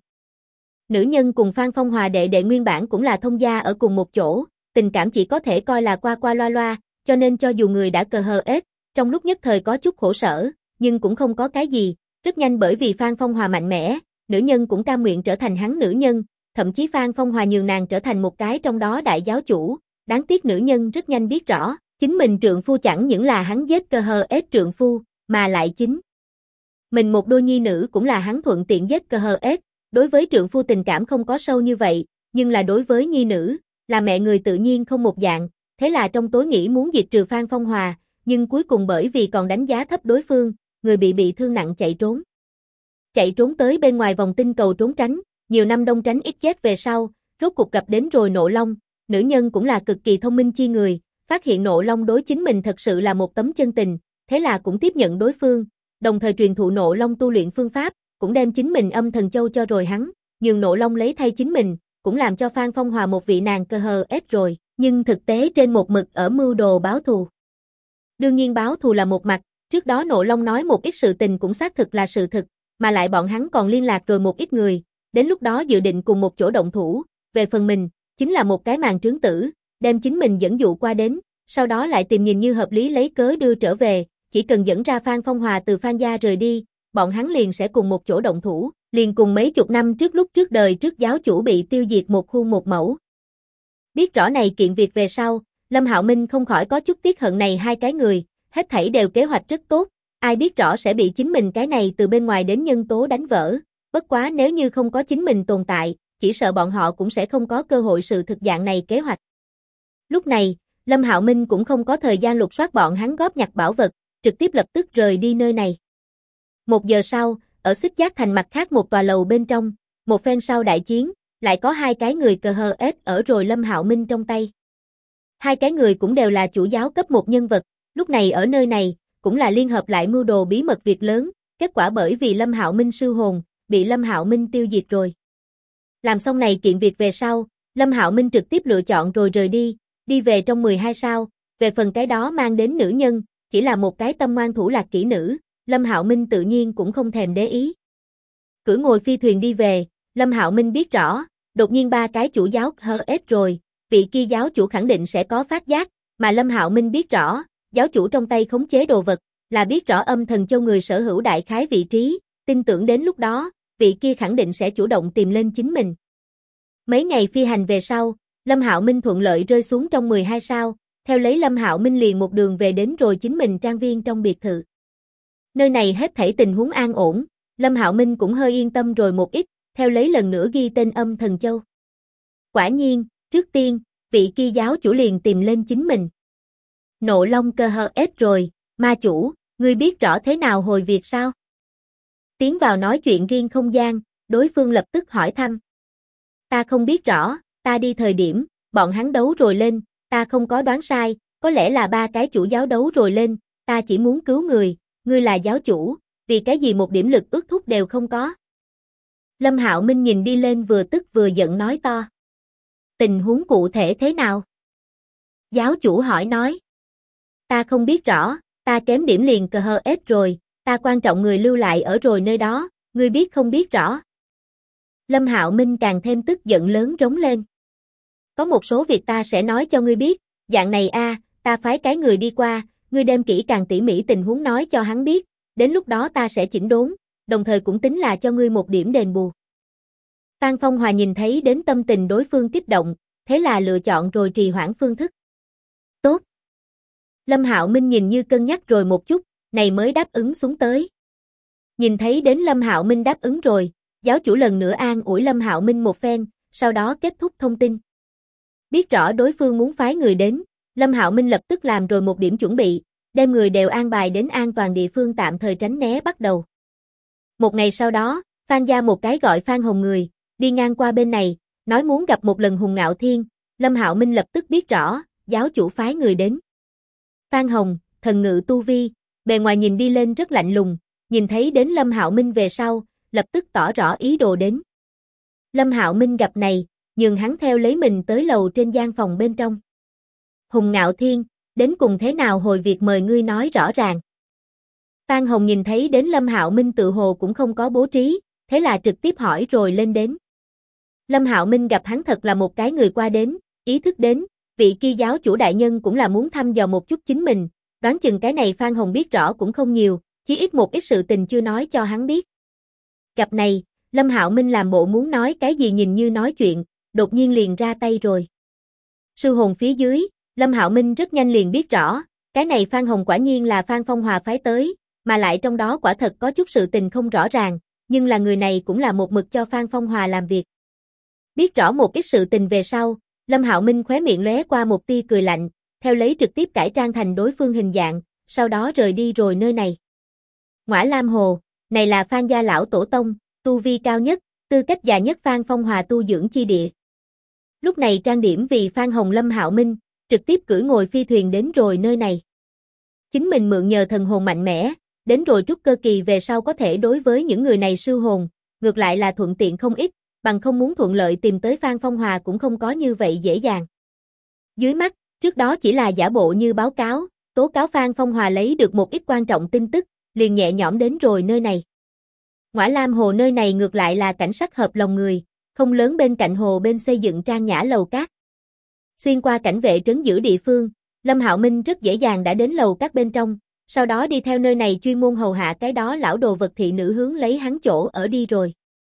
Nữ nhân cùng Phan Phong Hòa đệ đệ nguyên bản cũng là thông gia ở cùng một chỗ, tình cảm chỉ có thể coi là qua qua loa loa, cho nên cho dù người đã cờ hờ ết, trong lúc nhất thời có chút khổ sở, nhưng cũng không có cái gì, rất nhanh bởi vì Phan Phong Hòa mạnh mẽ, nữ nhân cũng cam nguyện trở thành hắn nữ nhân, thậm chí Phan Phong Hòa nhường nàng trở thành một cái trong đó đại giáo chủ, đáng tiếc nữ nhân rất nhanh biết rõ, chính mình trượng phu chẳng những là hắn giết cờ hờ ết trượng phu, mà lại chính mình một đôi nhi nữ cũng là hắn thuận tiện giết cờ hờ ết, đối với trượng phu tình cảm không có sâu như vậy, nhưng là đối với nhi nữ, là mẹ người tự nhiên không một dạng, thế là trong tối nghĩ muốn diệt trừ Phan Phong Hòa, nhưng cuối cùng bởi vì còn đánh giá thấp đối phương, người bị thương nặng chạy trốn. Chạy trốn tới bên ngoài vòng tinh cầu trốn tránh, nhiều năm đông tránh ít chết về sau, rốt cuộc gặp đến rồi Nộ Long, nữ nhân cũng là cực kỳ thông minh chi người, phát hiện Nộ Long đối chính mình thật sự là một tấm chân tình, thế là cũng tiếp nhận đối phương, đồng thời truyền thụ Nộ Long tu luyện phương pháp, cũng đem chính mình âm thần châu cho rồi hắn, nhường Nộ Long lấy thay chính mình, cũng làm cho Phan Phong Hòa một vị nàng cơ hờ ết rồi, nhưng thực tế trên một mực ở mưu đồ báo thù. Đương nhiên báo thù là một mặt, trước đó Nộ Long nói một ít sự tình cũng xác thực là sự thực, mà lại bọn hắn còn liên lạc rồi một ít người, đến lúc đó dự định cùng một chỗ động thủ, về phần mình, chính là một cái màn trướng tử, đem chính mình dẫn dụ qua đến, sau đó lại tìm nhìn như hợp lý lấy cớ đưa trở về, chỉ cần dẫn ra Phan Phong Hòa từ Phan gia rời đi, bọn hắn liền sẽ cùng một chỗ động thủ, liền cùng mấy chục năm trước lúc trước đời trước giáo chủ bị tiêu diệt một khuôn một mẫu. Biết rõ này kiện việc về sau, Lâm Hạo Minh không khỏi có chút tiếc hận này hai cái người, hết thảy đều kế hoạch rất tốt, ai biết rõ sẽ bị chính mình cái này từ bên ngoài đến nhân tố đánh vỡ, bất quá nếu như không có chính mình tồn tại, chỉ sợ bọn họ cũng sẽ không có cơ hội sự thực dạng này kế hoạch. Lúc này, Lâm Hạo Minh cũng không có thời gian lục soát bọn hắn góp nhặt bảo vật, trực tiếp lập tức rời đi nơi này. 1 giờ sau, ở Xích Giác Thành mặt khác một tòa lầu bên trong, một phen sau đại chiến, lại có hai cái người cờ hờ ết ở rồi Lâm Hạo Minh trong tay. Hai cái người cũng đều là chủ giáo cấp 1 nhân vật, lúc này ở nơi này, cũng là liên hợp lại mưu đồ bí mật việc lớn, kết quả bởi vì Lâm Hạo Minh sư hồn, bị Lâm Hạo Minh tiêu diệt rồi. Làm xong này kiện việc về sau, Lâm Hạo Minh trực tiếp lựa chọn rồi rời đi về trong 12 sao, về phần cái đó mang đến nữ nhân, chỉ là một cái tâm ngoan thủ lạc kỹ nữ, Lâm Hạo Minh tự nhiên cũng không thèm để ý. Cưỡi ngồi phi thuyền đi về, Lâm Hạo Minh biết rõ, đột nhiên ba cái chủ giáo hờ ết rồi, vị kia giáo chủ khẳng định sẽ có phát giác, mà Lâm Hạo Minh biết rõ, giáo chủ trong tay khống chế đồ vật, là biết rõ Âm Thần Châu người sở hữu đại khái vị trí, tin tưởng đến lúc đó, vị kia khẳng định sẽ chủ động tìm lên chính mình. Mấy ngày phi hành về sau, Lâm Hạo Minh thuận lợi rơi xuống trong 12 sao, theo lấy Lâm Hạo Minh liền một đường về đến rồi chính mình trang viên trong biệt thự. Nơi này hết thảy tình huống an ổn, Lâm Hạo Minh cũng hơi yên tâm rồi một ít, theo lấy lần nữa ghi tên Âm Thần Châu. Quả nhiên, trước tiên, vị kia giáo chủ liền tìm lên chính mình. Nộ Long cơ hờ ết rồi, ma chủ, ngươi biết rõ thế nào hồi việc sao? Tiến vào nói chuyện riêng không gian, đối phương lập tức hỏi thăm. Ta không biết rõ, ta đi thời điểm, bọn hắn đấu rồi lên, ta không có đoán sai, có lẽ là ba cái chủ giáo đấu rồi lên, ta chỉ muốn cứu người, ngươi là giáo chủ, vì cái gì một điểm lực ước thúc đều không có. Lâm Hạo Minh nhìn đi lên vừa tức vừa giận nói to. Tình huống cụ thể thế nào? Giáo chủ hỏi nói. Ta không biết rõ, ta kém điểm liền cờ hờ ết rồi, ta quan trọng người lưu lại ở rồi nơi đó, ngươi biết không biết rõ. Lâm Hạo Minh càng thêm tức giận lớn rống lên. Có một số việc ta sẽ nói cho ngươi biết, dạng này ta phái cái người đi qua, ngươi đem kỹ càng tỉ mỉ tình huống nói cho hắn biết, đến lúc đó ta sẽ chỉnh đốn, đồng thời cũng tính là cho ngươi một điểm đền bù. Phan Phong Hòa nhìn thấy đến tâm tình đối phương kích động, thế là lựa chọn rồi trì hoãn phương thức. Tốt. Lâm Hạo Minh nhìn như cân nhắc rồi một chút, này mới đáp ứng xuống tới. Nhìn thấy đến Lâm Hạo Minh đáp ứng rồi, giáo chủ lần nữa an ủi Lâm Hạo Minh một phen, sau đó kết thúc thông tin. Biết rõ đối phương muốn phái người đến, Lâm Hạo Minh lập tức làm rồi một điểm chuẩn bị, đem người đều an bài đến an toàn địa phương tạm thời tránh né bắt đầu. Một ngày sau đó, Phan gia một cái gọi Phan Hồng người, đi ngang qua bên này, nói muốn gặp một lần Hùng Ngạo Thiên, Lâm Hạo Minh lập tức biết rõ, giáo chủ phái người đến. Phan Hồng, thần ngự tu vi, bề ngoài nhìn đi lên rất lạnh lùng, nhìn thấy đến Lâm Hạo Minh về sau, lập tức tỏ rõ ý đồ đến. Lâm Hạo Minh gặp này, nhường hắn theo lấy mình tới lầu trên gian phòng bên trong. Hùng Ngạo Thiên, đến cùng thế nào hồi việc mời ngươi nói rõ ràng. Phan Hồng nhìn thấy đến Lâm Hạo Minh tự hồ cũng không có bố trí, thế là trực tiếp hỏi rồi lên đến. Lâm Hạo Minh gặp hắn thật là một cái người qua đến, ý thức đến, vị kia giáo chủ đại nhân cũng là muốn thăm dò một chút chính mình, đoán chừng cái này Phan Hồng biết rõ cũng không nhiều, chỉ ít một ít sự tình chưa nói cho hắn biết. Gặp này, Lâm Hạo Minh làm bộ muốn nói cái gì nhìn như nói chuyện, đột nhiên liền ra tay rồi. Sư hồn phía dưới, Lâm Hạo Minh rất nhanh liền biết rõ, cái này Phan Hồng quả nhiên là Phan Phong Hòa phái tới, mà lại trong đó quả thật có chút sự tình không rõ ràng, nhưng là người này cũng là một mực cho Phan Phong Hòa làm việc. Biết rõ một ít sự tình về sau, Lâm Hạo Minh khóe miệng lóe qua một tia cười lạnh, theo lấy trực tiếp cải trang thành đối phương hình dạng, sau đó rời đi rồi nơi này. Ngõa Lam Hồ, này là Phan gia lão tổ tông, tu vi cao nhất, tư cách già nhất Phan Phong Hòa tu dưỡng chi địa. Lúc này trang điểm vì Phan Hồng Lâm Hạo Minh, trực tiếp cưỡi ngồi phi thuyền đến rồi nơi này. Chính mình mượn nhờ thần hồn mạnh mẽ, đến rồi trúc cơ kỳ về sau có thể đối với những người này siêu hồn, ngược lại là thuận tiện không ít, bằng không muốn thuận lợi tìm tới Phan Phong Hòa cũng không có như vậy dễ dàng. Dưới mắt, trước đó chỉ là giả bộ như báo cáo, tố cáo Phan Phong Hòa lấy được một ít quan trọng tin tức, liền nhẹ nhõm đến rồi nơi này. Ngõa Lam Hồ nơi này ngược lại là cảnh sắc hợp lòng người, không lớn bên cạnh hồ bên xây dựng trang nhã lầu cát. Xuyên qua cảnh vệ trấn giữ địa phương, Lâm Hạo Minh rất dễ dàng đã đến lầu cát bên trong, sau đó đi theo nơi này chuyên môn hầu hạ cái đó lão đồ vật thị nữ hướng lấy hắn chỗ ở đi rồi.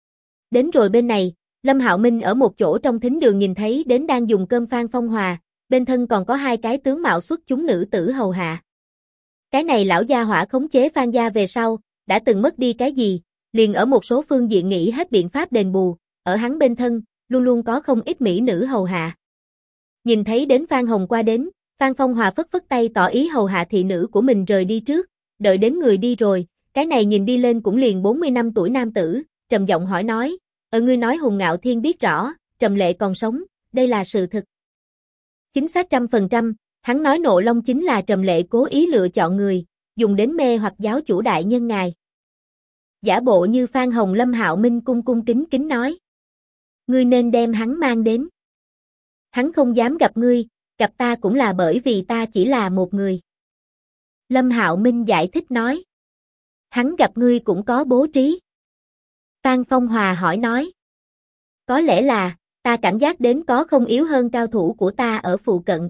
Đến rồi bên này, Lâm Hạo Minh ở một chỗ trong thính đường nhìn thấy đến đang dùng cơm Phan Phong Hòa, bên thân còn có hai cái tướng mạo xuất chúng nữ tử hầu hạ. Cái này lão gia hỏa khống chế Phan gia về sau, đã từng mất đi cái gì, liền ở một số phương diện nghĩ hết biện pháp đền bù, ở hắn bên thân, luôn luôn có không ít mỹ nữ hầu hạ. Nhìn thấy đến Phan Hồng qua đến, Phan Phong Hòa phất phất tay tỏ ý hầu hạ thị nữ của mình rời đi trước, đợi đến người đi rồi, cái này nhìn đi lên cũng liền 40 năm tuổi nam tử, trầm giọng hỏi nói, ngươi nói Hùng Ngạo Thiên biết rõ, Trầm Lệ còn sống, đây là sự thực. Chính xác 100%, hắn nói Nộ Long chính là Trầm Lệ cố ý lựa chọn người, dùng đến mê hoặc giáo chủ đại nhân ngài. Giả bộ như Phan Hồng Lâm Hạo Minh cung kính kính nói. Ngươi nên đem hắn mang đến. Hắn không dám gặp ngươi, gặp ta cũng là bởi vì ta chỉ là một người. Lâm Hạo Minh giải thích nói. Hắn gặp ngươi cũng có bố trí. Phan Phong Hòa hỏi nói. Có lẽ là, ta cảm giác đến có không yếu hơn cao thủ của ta ở phụ cận.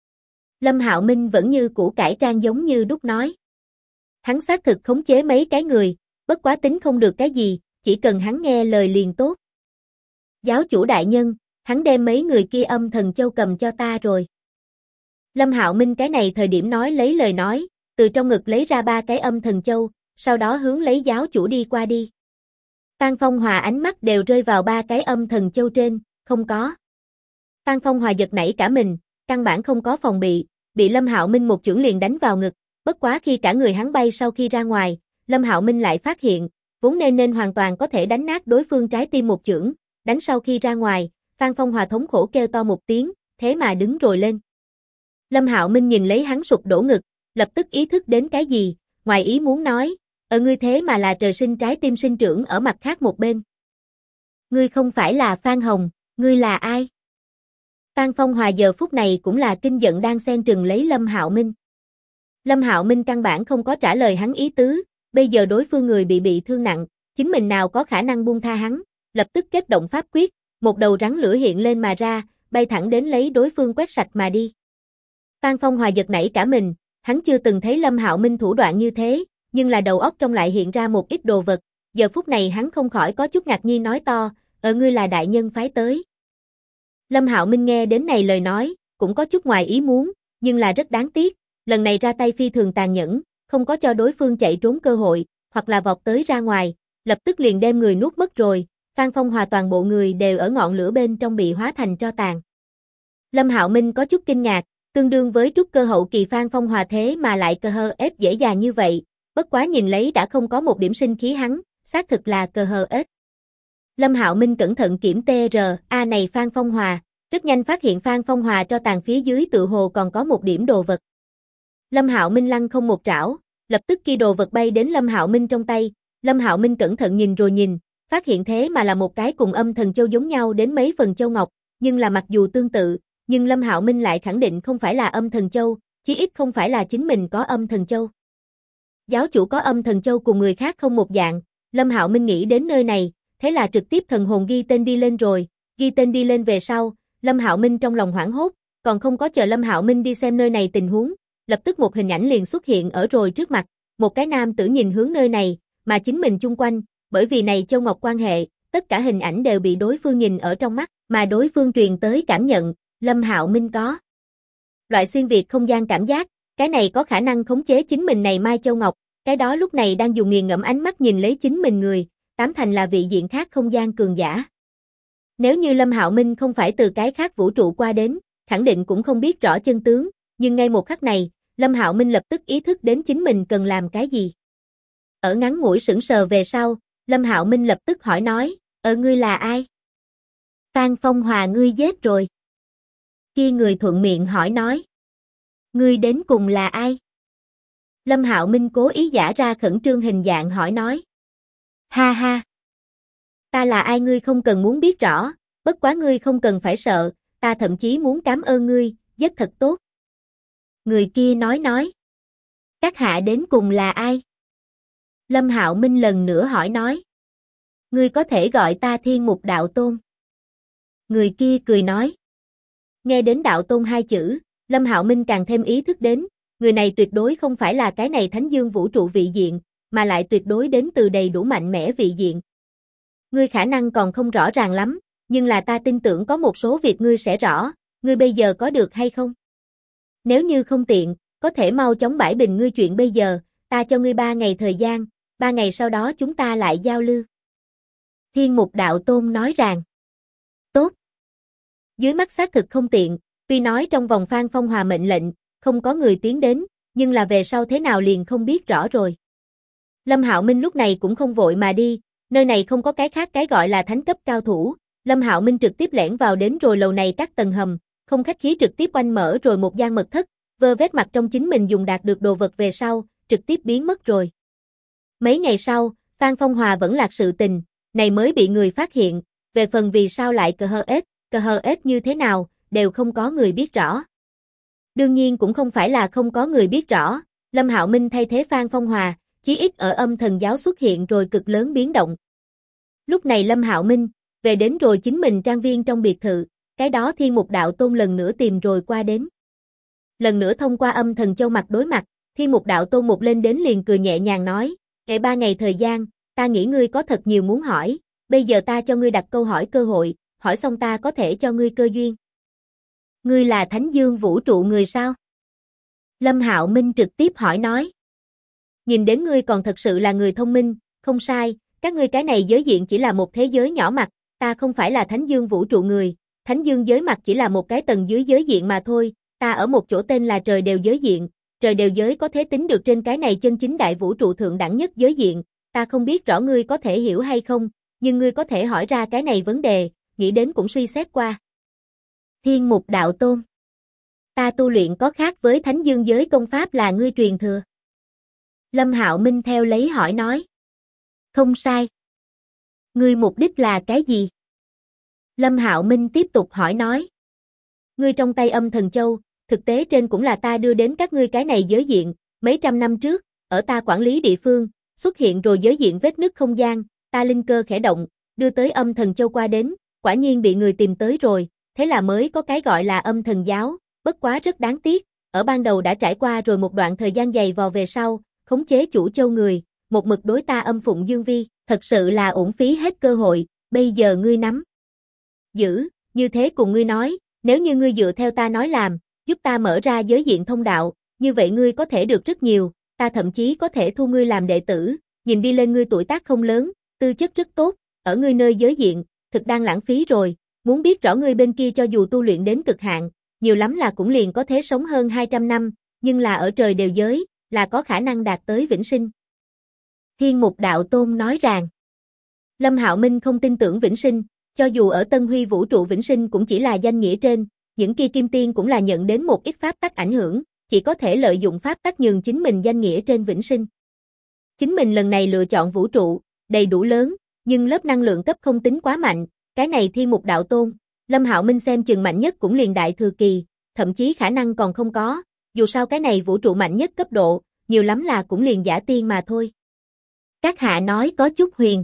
Lâm Hạo Minh vẫn như củ cải trang giống như đúc nói. Hắn xác thực khống chế mấy cái người, bất quá tính không được cái gì, chỉ cần hắn nghe lời liền tốt. Giáo chủ đại nhân, hắn đem mấy người kia âm thần châu cầm cho ta rồi. Lâm Hạo Minh cái này thời điểm nói lấy lời nói, từ trong ngực lấy ra 3 cái âm thần châu, sau đó hướng lấy giáo chủ đi qua đi. Phan Phong Hòa ánh mắt đều rơi vào 3 cái âm thần châu trên, không có. Phan Phong Hòa giật nảy cả mình, căn bản không có phòng bị Lâm Hạo Minh một chưởng liền đánh vào ngực, bất quá khi cả người hắn bay sau khi ra ngoài, Lâm Hạo Minh lại phát hiện, vốn nên hoàn toàn có thể đánh nát đối phương trái tim một chưởng, đánh sau khi ra ngoài, Phan Phong Hòa thống khổ kêu to một tiếng, thế mà đứng rồi lên. Lâm Hạo Minh nhìn lấy hắn sụp đổ ngực, lập tức ý thức đến cái gì, ngoài ý muốn nói, ngươi thế mà là trời sinh trái tim sinh trưởng ở mặt khác một bên. Ngươi không phải là Phan Hồng, ngươi là ai? Phan Phong Hòa giờ phút này cũng là kinh giận đang xen trừng lấy Lâm Hạo Minh. Lâm Hạo Minh căn bản không có trả lời hắn ý tứ, bây giờ đối phương người bị thương nặng, chính mình nào có khả năng buông tha hắn, lập tức kết động pháp quyết, một đầu rắn lửa hiện lên mà ra, bay thẳng đến lấy đối phương quét sạch mà đi. Phan Phong Hòa giật nảy cả mình, hắn chưa từng thấy Lâm Hạo Minh thủ đoạn như thế, nhưng là đầu óc trong lại hiện ra một ít đồ vật, giờ phút này hắn không khỏi có chút ngạc nhiên nói to, ngươi là đại nhân phái tới. Lâm Hạo Minh nghe đến này lời nói, cũng có chút ngoài ý muốn, nhưng là rất đáng tiếc, lần này ra tay phi thường tàn nhẫn, không có cho đối phương chạy trốn cơ hội, hoặc là vọt tới ra ngoài, lập tức liền đem người nuốt mất rồi, Phan Phong Hòa toàn bộ người đều ở ngọn lửa bên trong bị hóa thành tro tàn. Lâm Hạo Minh có chút kinh ngạc, tương đương với trúc cơ hậu kỳ Phan Phong Hòa thế mà lại cơ hơ ép dễ dàng như vậy, bất quá nhìn lấy đã không có một điểm sinh khí hắn, xác thực là cơ hơ ép. Lâm Hạo Minh cẩn thận kiểm TRA này Phan Phong Hòa, rất nhanh phát hiện Phan Phong Hòa tro tàn phía dưới tự hồ còn có một điểm đồ vật. Lâm Hạo Minh lăng không một trảo, lập tức kia đồ vật bay đến Lâm Hạo Minh trong tay, Lâm Hạo Minh cẩn thận nhìn rồi nhìn, phát hiện thế mà là một cái cùng âm thần châu giống nhau đến mấy phần châu ngọc, nhưng là mặc dù tương tự, nhưng Lâm Hạo Minh lại khẳng định không phải là âm thần châu, chí ít không phải là chính mình có âm thần châu. Giáo chủ có âm thần châu cùng người khác không một dạng, Lâm Hạo Minh nghĩ đến nơi này, thế là trực tiếp thần hồn ghi tên đi lên rồi, ghi tên đi lên về sau, Lâm Hạo Minh trong lòng hoảng hốt, còn không có chờ Lâm Hạo Minh đi xem nơi này tình huống, lập tức một hình ảnh liền xuất hiện ở rồi trước mặt, một cái nam tử nhìn hướng nơi này, mà chính mình chung quanh, bởi vì này châu ngọc quan hệ, tất cả hình ảnh đều bị đối phương nhìn ở trong mắt, mà đối phương truyền tới cảm nhận, Lâm Hạo Minh có loại xuyên việt không gian cảm giác, cái này có khả năng khống chế chính mình này Mai Châu Ngọc, cái đó lúc này đang dùng nghiền ngẫm ánh mắt nhìn lấy chính mình người, tám thành là vị diện khác không gian cường giả. Nếu như Lâm Hạo Minh không phải từ cái khác vũ trụ qua đến, khẳng định cũng không biết rõ chân tướng, nhưng ngay một khắc này, Lâm Hạo Minh lập tức ý thức đến chính mình cần làm cái gì. Ở ngắn ngủi sững sờ về sau, Lâm Hạo Minh lập tức hỏi nói, ngươi là ai? Phan Phong Hòa ngươi giết rồi. Kia người thuận miệng hỏi nói, ngươi đến cùng là ai? Lâm Hạo Minh cố ý giả ra khẩn trương hình dạng hỏi nói, ha ha. Ta là ai ngươi không cần muốn biết rõ, bất quá ngươi không cần phải sợ, ta thậm chí muốn cảm ơn ngươi, rất thật tốt. Người kia nói, các hạ đến cùng là ai? Lâm Hạo Minh lần nữa hỏi nói, ngươi có thể gọi ta Thiên Mục Đạo Tôn. Người kia cười nói, nghe đến Đạo Tôn hai chữ, Lâm Hạo Minh càng thêm ý thức đến, người này tuyệt đối không phải là cái này Thánh Dương vũ trụ vị diện, mà lại tuyệt đối đến từ đầy đủ mạnh mẽ vị diện. Ngươi khả năng còn không rõ ràng lắm, nhưng là ta tin tưởng có một số việc ngươi sẽ rõ, ngươi bây giờ có được hay không? Nếu như không tiện, có thể mau chóng bãi bình ngươi chuyện bây giờ, ta cho ngươi 3 ngày thời gian, 3 ngày sau đó chúng ta lại giao lưu. Thiên Mục Đạo Tôn nói rằng, tốt. Dưới mắt xác thực không tiện, tuy nói trong vòng Phan Phong Hòa mệnh lệnh, không có người tiến đến, nhưng là về sau thế nào liền không biết rõ rồi. Lâm Hạo Minh lúc này cũng không vội mà đi, nơi này không có cái khác cái gọi là thánh cấp cao thủ, Lâm Hạo Minh trực tiếp lẻn vào đến rồi lầu này các tầng hầm, không khách khí trực tiếp oanh mở rồi một gian mật thất, vơ vét mặt trong chính mình dùng đạt được đồ vật về sau, trực tiếp biến mất rồi. Mấy ngày sau, Phan Phong Hòa vẫn lạc sự tình, này mới bị người phát hiện, về phần vì sao lại cờ hờ ết như thế nào, đều không có người biết rõ. Đương nhiên cũng không phải là không có người biết rõ, Lâm Hạo Minh thay thế Phan Phong Hòa, chí ít ở âm thần giáo xuất hiện rồi cực lớn biến động. Lúc này Lâm Hạo Minh, về đến rồi chính mình trang viên trong biệt thự, cái đó Thiên Mục Đạo Tôn lần nữa tìm rồi qua đến. Lần nữa thông qua âm thần châu mặt đối mặt, Thiên Mục Đạo Tôn một lên đến liền cười nhẹ nhàng nói, 3 ngày thời gian, ta nghĩ ngươi có thật nhiều muốn hỏi, bây giờ ta cho ngươi đặt câu hỏi cơ hội, hỏi xong ta có thể cho ngươi cơ duyên. Ngươi là Thánh Dương vũ trụ người sao? Lâm Hạo Minh trực tiếp hỏi nói. Nhìn đến ngươi còn thật sự là người thông minh, không sai, các ngươi cái này giới diện chỉ là một thế giới nhỏ mặt, ta không phải là Thánh Dương vũ trụ người, Thánh Dương giới mặt chỉ là một cái tầng dưới giới diện mà thôi, ta ở một chỗ tên là trời đều giới diện, trời đều giới có thể tính được trên cái này chân chính đại vũ trụ thượng đẳng nhất giới diện, ta không biết rõ ngươi có thể hiểu hay không, nhưng ngươi có thể hỏi ra cái này vấn đề, nghĩ đến cũng suy xét qua. Thiên Mục Đạo Tôn, ta tu luyện có khác với Thánh Dương giới công pháp là ngươi truyền thừa. Lâm Hạo Minh theo lấy hỏi nói. Không sai. Ngươi mục đích là cái gì? Lâm Hạo Minh tiếp tục hỏi nói. Ngươi trong tay âm thần châu, thực tế trên cũng là ta đưa đến các ngươi cái này giới diện, mấy trăm năm trước, ở ta quản lý địa phương, xuất hiện rồi giới diện vết nứt không gian, ta linh cơ khẽ động, đưa tới âm thần châu qua đến, quả nhiên bị người tìm tới rồi, thế là mới có cái gọi là âm thần giáo, bất quá rất đáng tiếc, ở ban đầu đã trải qua rồi một đoạn thời gian dày vò về sau, khống chế chủ châu người, một mực đối ta âm phụng dương vi, thật sự là uổng phí hết cơ hội, bây giờ ngươi nắm giữ, như thế cùng ngươi nói, nếu như ngươi dựa theo ta nói làm, giúp ta mở ra giới diện thông đạo, như vậy ngươi có thể được rất nhiều, ta thậm chí có thể thu ngươi làm đệ tử, nhìn đi lên ngươi tuổi tác không lớn, tư chất rất tốt, ở ngươi nơi giới diện, thực đang lãng phí rồi, muốn biết rõ ngươi bên kia cho dù tu luyện đến cực hạn, nhiều lắm là cũng liền có thể sống hơn 200 năm, nhưng là ở trời đều giới, là có khả năng đạt tới vĩnh sinh. Thiên Mục Đạo Tôn nói rằng, Lâm Hạo Minh không tin tưởng vĩnh sinh, cho dù ở Tân Huy vũ trụ vĩnh sinh cũng chỉ là danh nghĩa trên, những kia kim tiên cũng là nhận đến một ít pháp tắc ảnh hưởng, chỉ có thể lợi dụng pháp tắc nhường chính mình danh nghĩa trên vĩnh sinh. Chính mình lần này lựa chọn vũ trụ, đầy đủ lớn, nhưng lớp năng lượng cấp không tính quá mạnh, cái này Thiên Mục Đạo Tôn, Lâm Hạo Minh xem chừng mạnh nhất cũng liền đại thừa kỳ, thậm chí khả năng còn không có, dù sao cái này vũ trụ mạnh nhất cấp độ, nhiều lắm là cũng liền giả tiên mà thôi. Các hạ nói có chút huyền.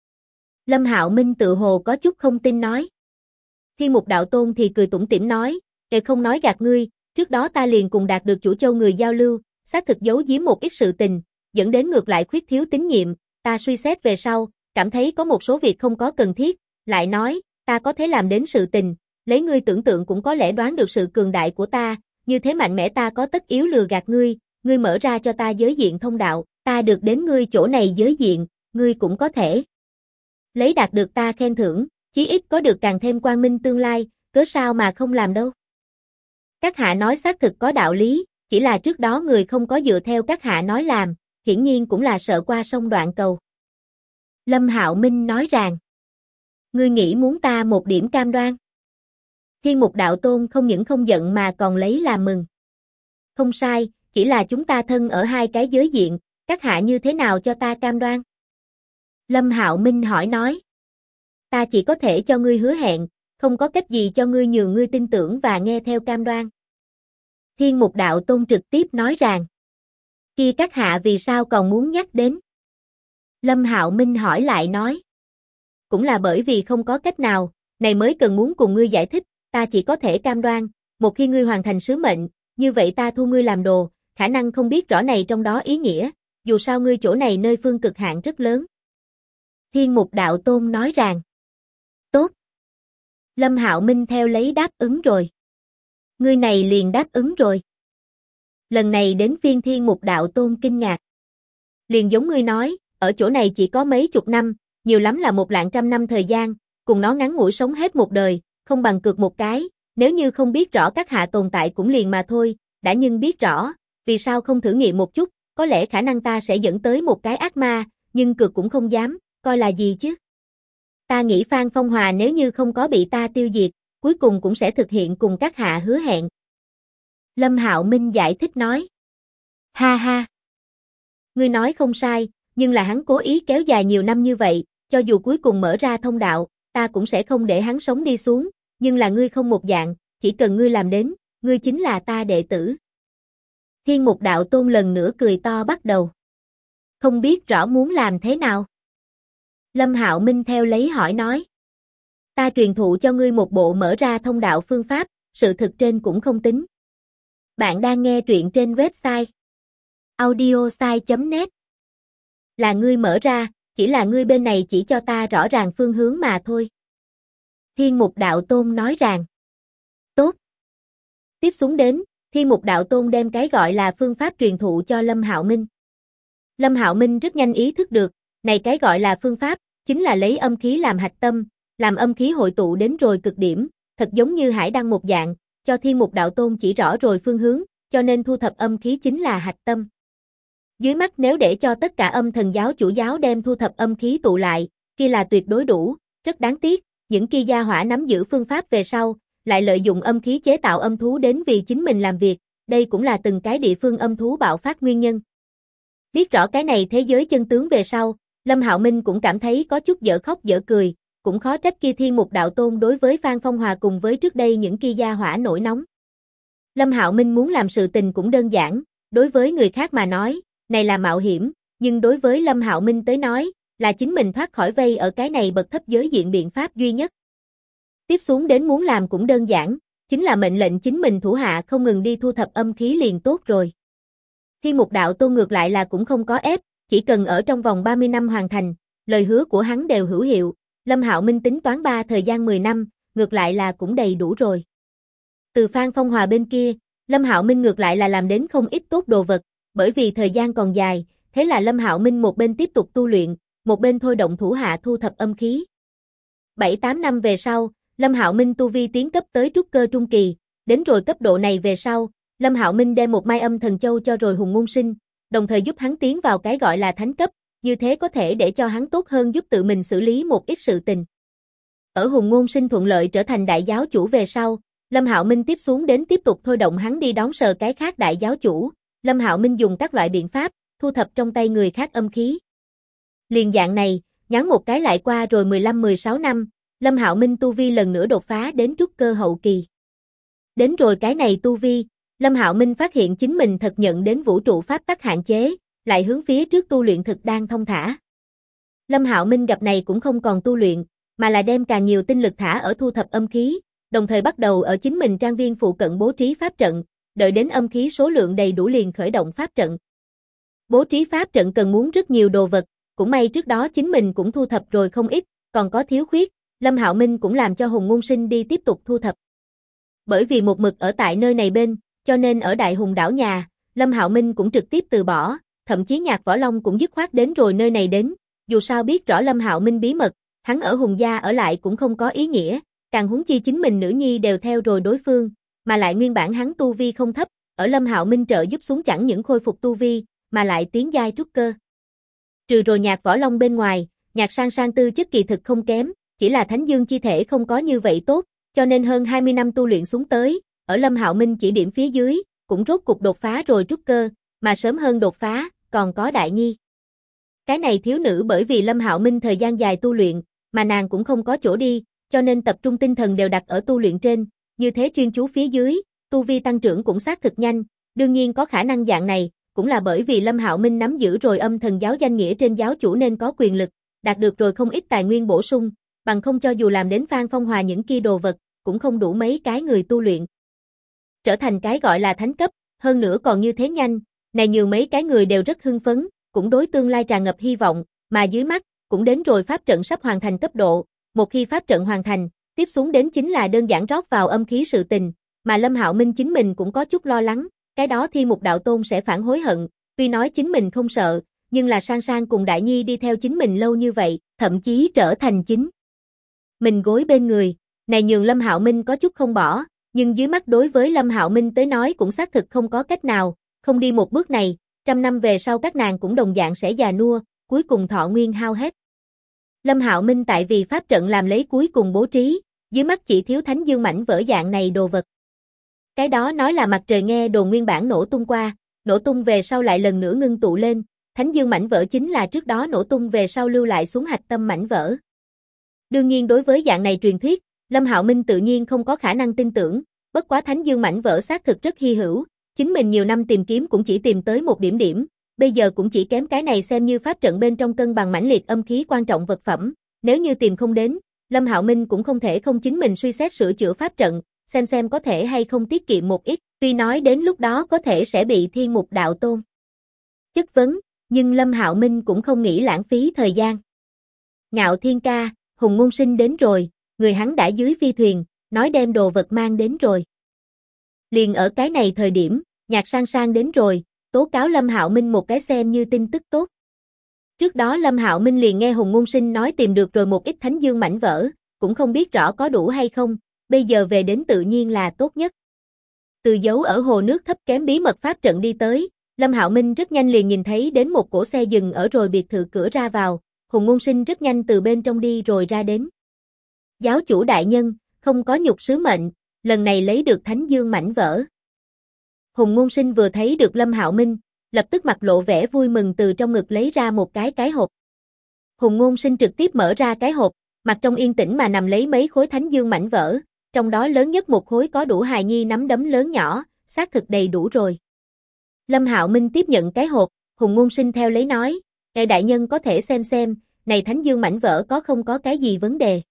Lâm Hạo Minh tự hồ có chút không tin nói. Thiên Mục Đạo Tôn thì cười tủm tỉm nói, không nói gạt ngươi, trước đó ta liền cùng đạt được chủ châu người giao lưu, xác thực giấu giếm một ít sự tình, dẫn đến ngược lại khuyết thiếu tín nhiệm, ta suy xét về sau, cảm thấy có một số việc không có cần thiết, lại nói, ta có thể làm đến sự tình, lấy ngươi tưởng tượng cũng có lẽ đoán được sự cường đại của ta, như thế mạnh mẽ ta có tất yếu lừa gạt ngươi, ngươi mở ra cho ta giới diện thông đạo, ta được đến ngươi chỗ này giới diện, ngươi cũng có thể lấy đạt được ta khen thưởng, chí ít có được càng thêm quang minh tương lai, cớ sao mà không làm đâu. Các hạ nói xác thực có đạo lý, chỉ là trước đó người không có dựa theo các hạ nói làm, hiển nhiên cũng là sợ qua sông đoạn cầu. Lâm Hạo Minh nói rằng, ngươi nghĩ muốn ta một điểm cam đoan. Thiên Mục Đạo Tôn không những không giận mà còn lấy làm mừng. Không sai, chỉ là chúng ta thân ở hai cái giới diện, các hạ như thế nào cho ta cam đoan? Lâm Hạo Minh hỏi nói. Ta chỉ có thể cho ngươi hứa hẹn, không có cách gì cho ngươi nhường ngươi tin tưởng và nghe theo cam đoan. Thiên Mục Đạo Tôn trực tiếp nói rằng. Kia các hạ vì sao còn muốn nhắc đến? Lâm Hạo Minh hỏi lại nói. Cũng là bởi vì không có cách nào, này mới cần muốn cùng ngươi giải thích, ta chỉ có thể cam đoan, một khi ngươi hoàn thành sứ mệnh, như vậy ta thu ngươi làm đồ, khả năng không biết rõ này trong đó ý nghĩa, dù sao ngươi chỗ này nơi phương cực hạn rất lớn. Thiên Mục Đạo Tôn nói rằng. Tốt. Lâm Hạo Minh theo lấy đáp ứng rồi. Ngươi này liền đáp ứng rồi. Lần này đến phiên Thiên Mục Đạo Tôn kinh ngạc. Liền giống ngươi nói, ở chỗ này chỉ có mấy chục năm, nhiều lắm là 100.000 năm thời gian, cùng nó ngắn ngủi sống hết một đời, không bằng cược một cái, nếu như không biết rõ các hạ tồn tại cũng liền mà thôi, đã nhưng biết rõ, vì sao không thử nghiệm một chút, có lẽ khả năng ta sẽ dẫn tới một cái ác ma, nhưng cược cũng không dám, coi là gì chứ. Ta nghĩ Phan Phong Hòa nếu như không có bị ta tiêu diệt, cuối cùng cũng sẽ thực hiện cùng các hạ hứa hẹn. Lâm Hạo Minh giải thích nói. Ha ha. Ngươi nói không sai, nhưng là hắn cố ý kéo dài nhiều năm như vậy, cho dù cuối cùng mở ra thông đạo, ta cũng sẽ không để hắn sống đi xuống, nhưng là ngươi không một dạng, chỉ cần ngươi làm đến, ngươi chính là ta đệ tử. Thiên Mục Đạo Tôn lần nữa cười to bắt đầu. Không biết rõ muốn làm thế nào. Lâm Hạo Minh theo lấy hỏi nói. Ta truyền thụ cho ngươi một bộ mở ra thông đạo phương pháp, sự thực trên cũng không tính. Bạn đang nghe truyện trên website audiosai.net. Là ngươi mở ra, chỉ là ngươi bên này chỉ cho ta rõ ràng phương hướng mà thôi. Thiên Mục Đạo Tôn nói rằng. Tốt. Tiếp xuống đến, Thiên Mục Đạo Tôn đem cái gọi là phương pháp truyền thụ cho Lâm Hạo Minh. Lâm Hạo Minh rất nhanh ý thức được, này cái gọi là phương pháp, chính là lấy âm khí làm hạch tâm, làm âm khí hội tụ đến rồi cực điểm, thật giống như hải đăng một dạng, cho Thiên Mục Đạo Tôn chỉ rõ rồi phương hướng, cho nên thu thập âm khí chính là hạch tâm. Dưới mắt nếu để cho tất cả âm thần giáo chủ giáo đem thu thập âm khí tụ lại, kia là tuyệt đối đủ, rất đáng tiếc, những kia gia hỏa nắm giữ phương pháp về sau, lại lợi dụng âm khí chế tạo âm thú đến vì chính mình làm việc, đây cũng là từng cái địa phương âm thú bạo phát nguyên nhân. Biết rõ cái này thế giới chân tướng về sau, Lâm Hạo Minh cũng cảm thấy có chút dở khóc dở cười, cũng khó trách kia Thiên Mục Đạo Tôn đối với Phan Phong Hòa cùng với trước đây những kia gia hỏa nổi nóng. Lâm Hạo Minh muốn làm sự tình cũng đơn giản, đối với người khác mà nói, này là mạo hiểm, nhưng đối với Lâm Hạo Minh tới nói, là chính mình thoát khỏi vây ở cái này bậc thấp giới diện biện pháp duy nhất. Tiếp xuống đến muốn làm cũng đơn giản, chính là mệnh lệnh chính mình thủ hạ không ngừng đi thu thập âm khí liền tốt rồi. Thiên Mục Đạo Tôn ngược lại là cũng không có ép, chỉ cần ở trong vòng 30 năm hoàn thành, lời hứa của hắn đều hữu hiệu, Lâm Hạo Minh tính toán thời gian 10 năm, ngược lại là cũng đầy đủ rồi. Từ Phan Phong Hòa bên kia, Lâm Hạo Minh ngược lại là làm đến không ít tốt đồ vật, bởi vì thời gian còn dài, thế là Lâm Hạo Minh một bên tiếp tục tu luyện, một bên thôi động thủ hạ thu thập âm khí. 7-8 năm về sau, Lâm Hạo Minh tu vi tiến cấp tới trúc cơ trung kỳ, đến rồi cấp độ này về sau, Lâm Hạo Minh đem một mai âm thần châu cho rồi Hùng Ngôn Sinh, đồng thời giúp hắn tiến vào cái gọi là thánh cấp, như thế có thể để cho hắn tốt hơn giúp tự mình xử lý một ít sự tình. Ở Hùng Ngôn Sinh thuận lợi trở thành đại giáo chủ về sau, Lâm Hạo Minh tiếp xuống đến tiếp tục thôi động hắn đi đón sờ cái khác đại giáo chủ, Lâm Hạo Minh dùng các loại biện pháp, thu thập trong tay người khác âm khí. Liền dạng này, nhắn một cái lại qua rồi 15-16 năm, Lâm Hạo Minh tu vi lần nữa đột phá đến trúc cơ hậu kỳ. Đến rồi cái này tu vi, Lâm Hạo Minh phát hiện chính mình thật nhận đến vũ trụ pháp tắc hạn chế, lại hướng phía trước tu luyện thực đang thông thả. Lâm Hạo Minh gặp này cũng không còn tu luyện, mà là đem càng nhiều tinh lực thả ở thu thập âm khí, đồng thời bắt đầu ở chính mình trang viên phụ cận bố trí pháp trận, đợi đến âm khí số lượng đầy đủ liền khởi động pháp trận. Bố trí pháp trận cần muốn rất nhiều đồ vật, cũng may trước đó chính mình cũng thu thập rồi không ít, còn có thiếu khuyết, Lâm Hạo Minh cũng làm cho Hùng Ngôn Sinh đi tiếp tục thu thập. Bởi vì một mực ở tại nơi này bên, cho nên ở Đại Hùng đảo nhà, Lâm Hạo Minh cũng trực tiếp từ bỏ, thậm chí Nhạc Võ Long cũng dứt khoát đến rồi nơi này đến, dù sao biết rõ Lâm Hạo Minh bí mật, hắn ở Hùng gia ở lại cũng không có ý nghĩa, càng huống chi chính mình nữ nhi đều theo rồi đối phương, mà lại nguyên bản hắn tu vi không thấp, ở Lâm Hạo Minh trợ giúp xuống chẳng những khôi phục tu vi, mà lại tiến giai trúc cơ. Trừ rồi Nhạc Võ Long bên ngoài, Nhạc Sang Sang tư chất kỳ thực không kém, chỉ là Thánh Dương chi thể không có như vậy tốt, cho nên hơn 20 năm tu luyện xuống tới, ở Lâm Hạo Minh chỉ điểm phía dưới, cũng rốt cục đột phá rồi trúc cơ, mà sớm hơn đột phá, còn có Đại Nhi. Cái này thiếu nữ bởi vì Lâm Hạo Minh thời gian dài tu luyện, mà nàng cũng không có chỗ đi, cho nên tập trung tinh thần đều đặt ở tu luyện trên, như thế chuyên chú phía dưới, tu vi tăng trưởng cũng xác thực nhanh, đương nhiên có khả năng dạng này, cũng là bởi vì Lâm Hạo Minh nắm giữ rồi âm thần giáo danh nghĩa trên giáo chủ nên có quyền lực, đạt được rồi không ít tài nguyên bổ sung, bằng không cho dù làm đến Phan Phong Hòa những kia đồ vật, cũng không đủ mấy cái người tu luyện. Trở thành cái gọi là thánh cấp, hơn nữa còn như thế nhanh, này nhiều mấy cái người đều rất hưng phấn, cũng đối tương lai tràn ngập hy vọng, mà dưới mắt, cũng đến rồi pháp trận sắp hoàn thành cấp độ, một khi pháp trận hoàn thành, tiếp xuống đến chính là đơn giản rót vào âm khí sự tình, mà Lâm Hạo Minh chính mình cũng có chút lo lắng, cái đó Thiên Mục Đạo Tôn sẽ phản hối hận, tuy nói chính mình không sợ, nhưng là Sang Sang cùng Đại Nhi đi theo chính mình lâu như vậy, thậm chí trở thành chính mình gối bên người, này nhường Lâm Hạo Minh có chút không bỏ, nhưng dưới mắt đối với Lâm Hạo Minh tới nói cũng xác thực không có cách nào, không đi một bước này, 100 năm về sau các nàng cũng đồng dạng sẽ già nua, cuối cùng thọ nguyên hao hết. Lâm Hạo Minh tại vì pháp trận làm lấy cuối cùng bố trí, dưới mắt chỉ thiếu Thánh Dương mảnh vỡ dạng này đồ vật. Cái đó nói là mặt trời nghe đồn nguyên bản nổ tung qua, nổ tung về sau lại lần nữa ngưng tụ lên, Thánh Dương mảnh vỡ chính là trước đó nổ tung về sau lưu lại xuống hạch tâm mảnh vỡ. Đương nhiên đối với dạng này truyền thuyết, Lâm Hạo Minh tự nhiên không có khả năng tin tưởng, bất quá Thánh Dương mảnh vỡ xác thực rất hy hữu, chính mình nhiều năm tìm kiếm cũng chỉ tìm tới một điểm, bây giờ cũng chỉ kém cái này xem như pháp trận bên trong cân bằng mãnh liệt âm khí quan trọng vật phẩm, nếu như tìm không đến, Lâm Hạo Minh cũng không thể không chính mình suy xét sửa chữa pháp trận, xem có thể hay không tiết kiệm một ít, tuy nói đến lúc đó có thể sẽ bị Thiên Mục Đạo Tôn chất vấn, nhưng Lâm Hạo Minh cũng không nghĩ lãng phí thời gian. Ngạo Thiên ca, Hùng Ngôn Sinh đến rồi, người hắn đã dưới phi thuyền, nói đem đồ vật mang đến rồi. Liền ở cái này thời điểm, Nhạc Sang Sang đến rồi, tố cáo Lâm Hạo Minh một cái xem như tin tức tốt. Trước đó Lâm Hạo Minh liền nghe Hùng Ngôn Sinh nói tìm được rồi một ít Thánh Dương mảnh vỡ, cũng không biết rõ có đủ hay không, bây giờ về đến tự nhiên là tốt nhất. Từ dấu ở hồ nước thấp kém bí mật pháp trận đi tới, Lâm Hạo Minh rất nhanh liền nhìn thấy đến một cỗ xe dừng ở rồi biệt thự cửa ra vào, Hùng Ngôn Sinh rất nhanh từ bên trong đi rồi ra đến. Giáo chủ đại nhân, không có nhục sứ mệnh, lần này lấy được Thánh Dương mảnh vỡ. Hùng Ngôn Sinh vừa thấy được Lâm Hạo Minh, lập tức mặt lộ vẻ vui mừng từ trong ngực lấy ra một cái hộp. Hùng Ngôn Sinh trực tiếp mở ra cái hộp, mặt trong yên tĩnh mà nằm lấy mấy khối Thánh Dương mảnh vỡ, trong đó lớn nhất một khối có đủ hài nhi nắm đấm lớn nhỏ, xác thực đầy đủ rồi. Lâm Hạo Minh tiếp nhận cái hộp, Hùng Ngôn Sinh theo lấy nói, "Ngài đại nhân có thể xem, này Thánh Dương mảnh vỡ có không có cái gì vấn đề?"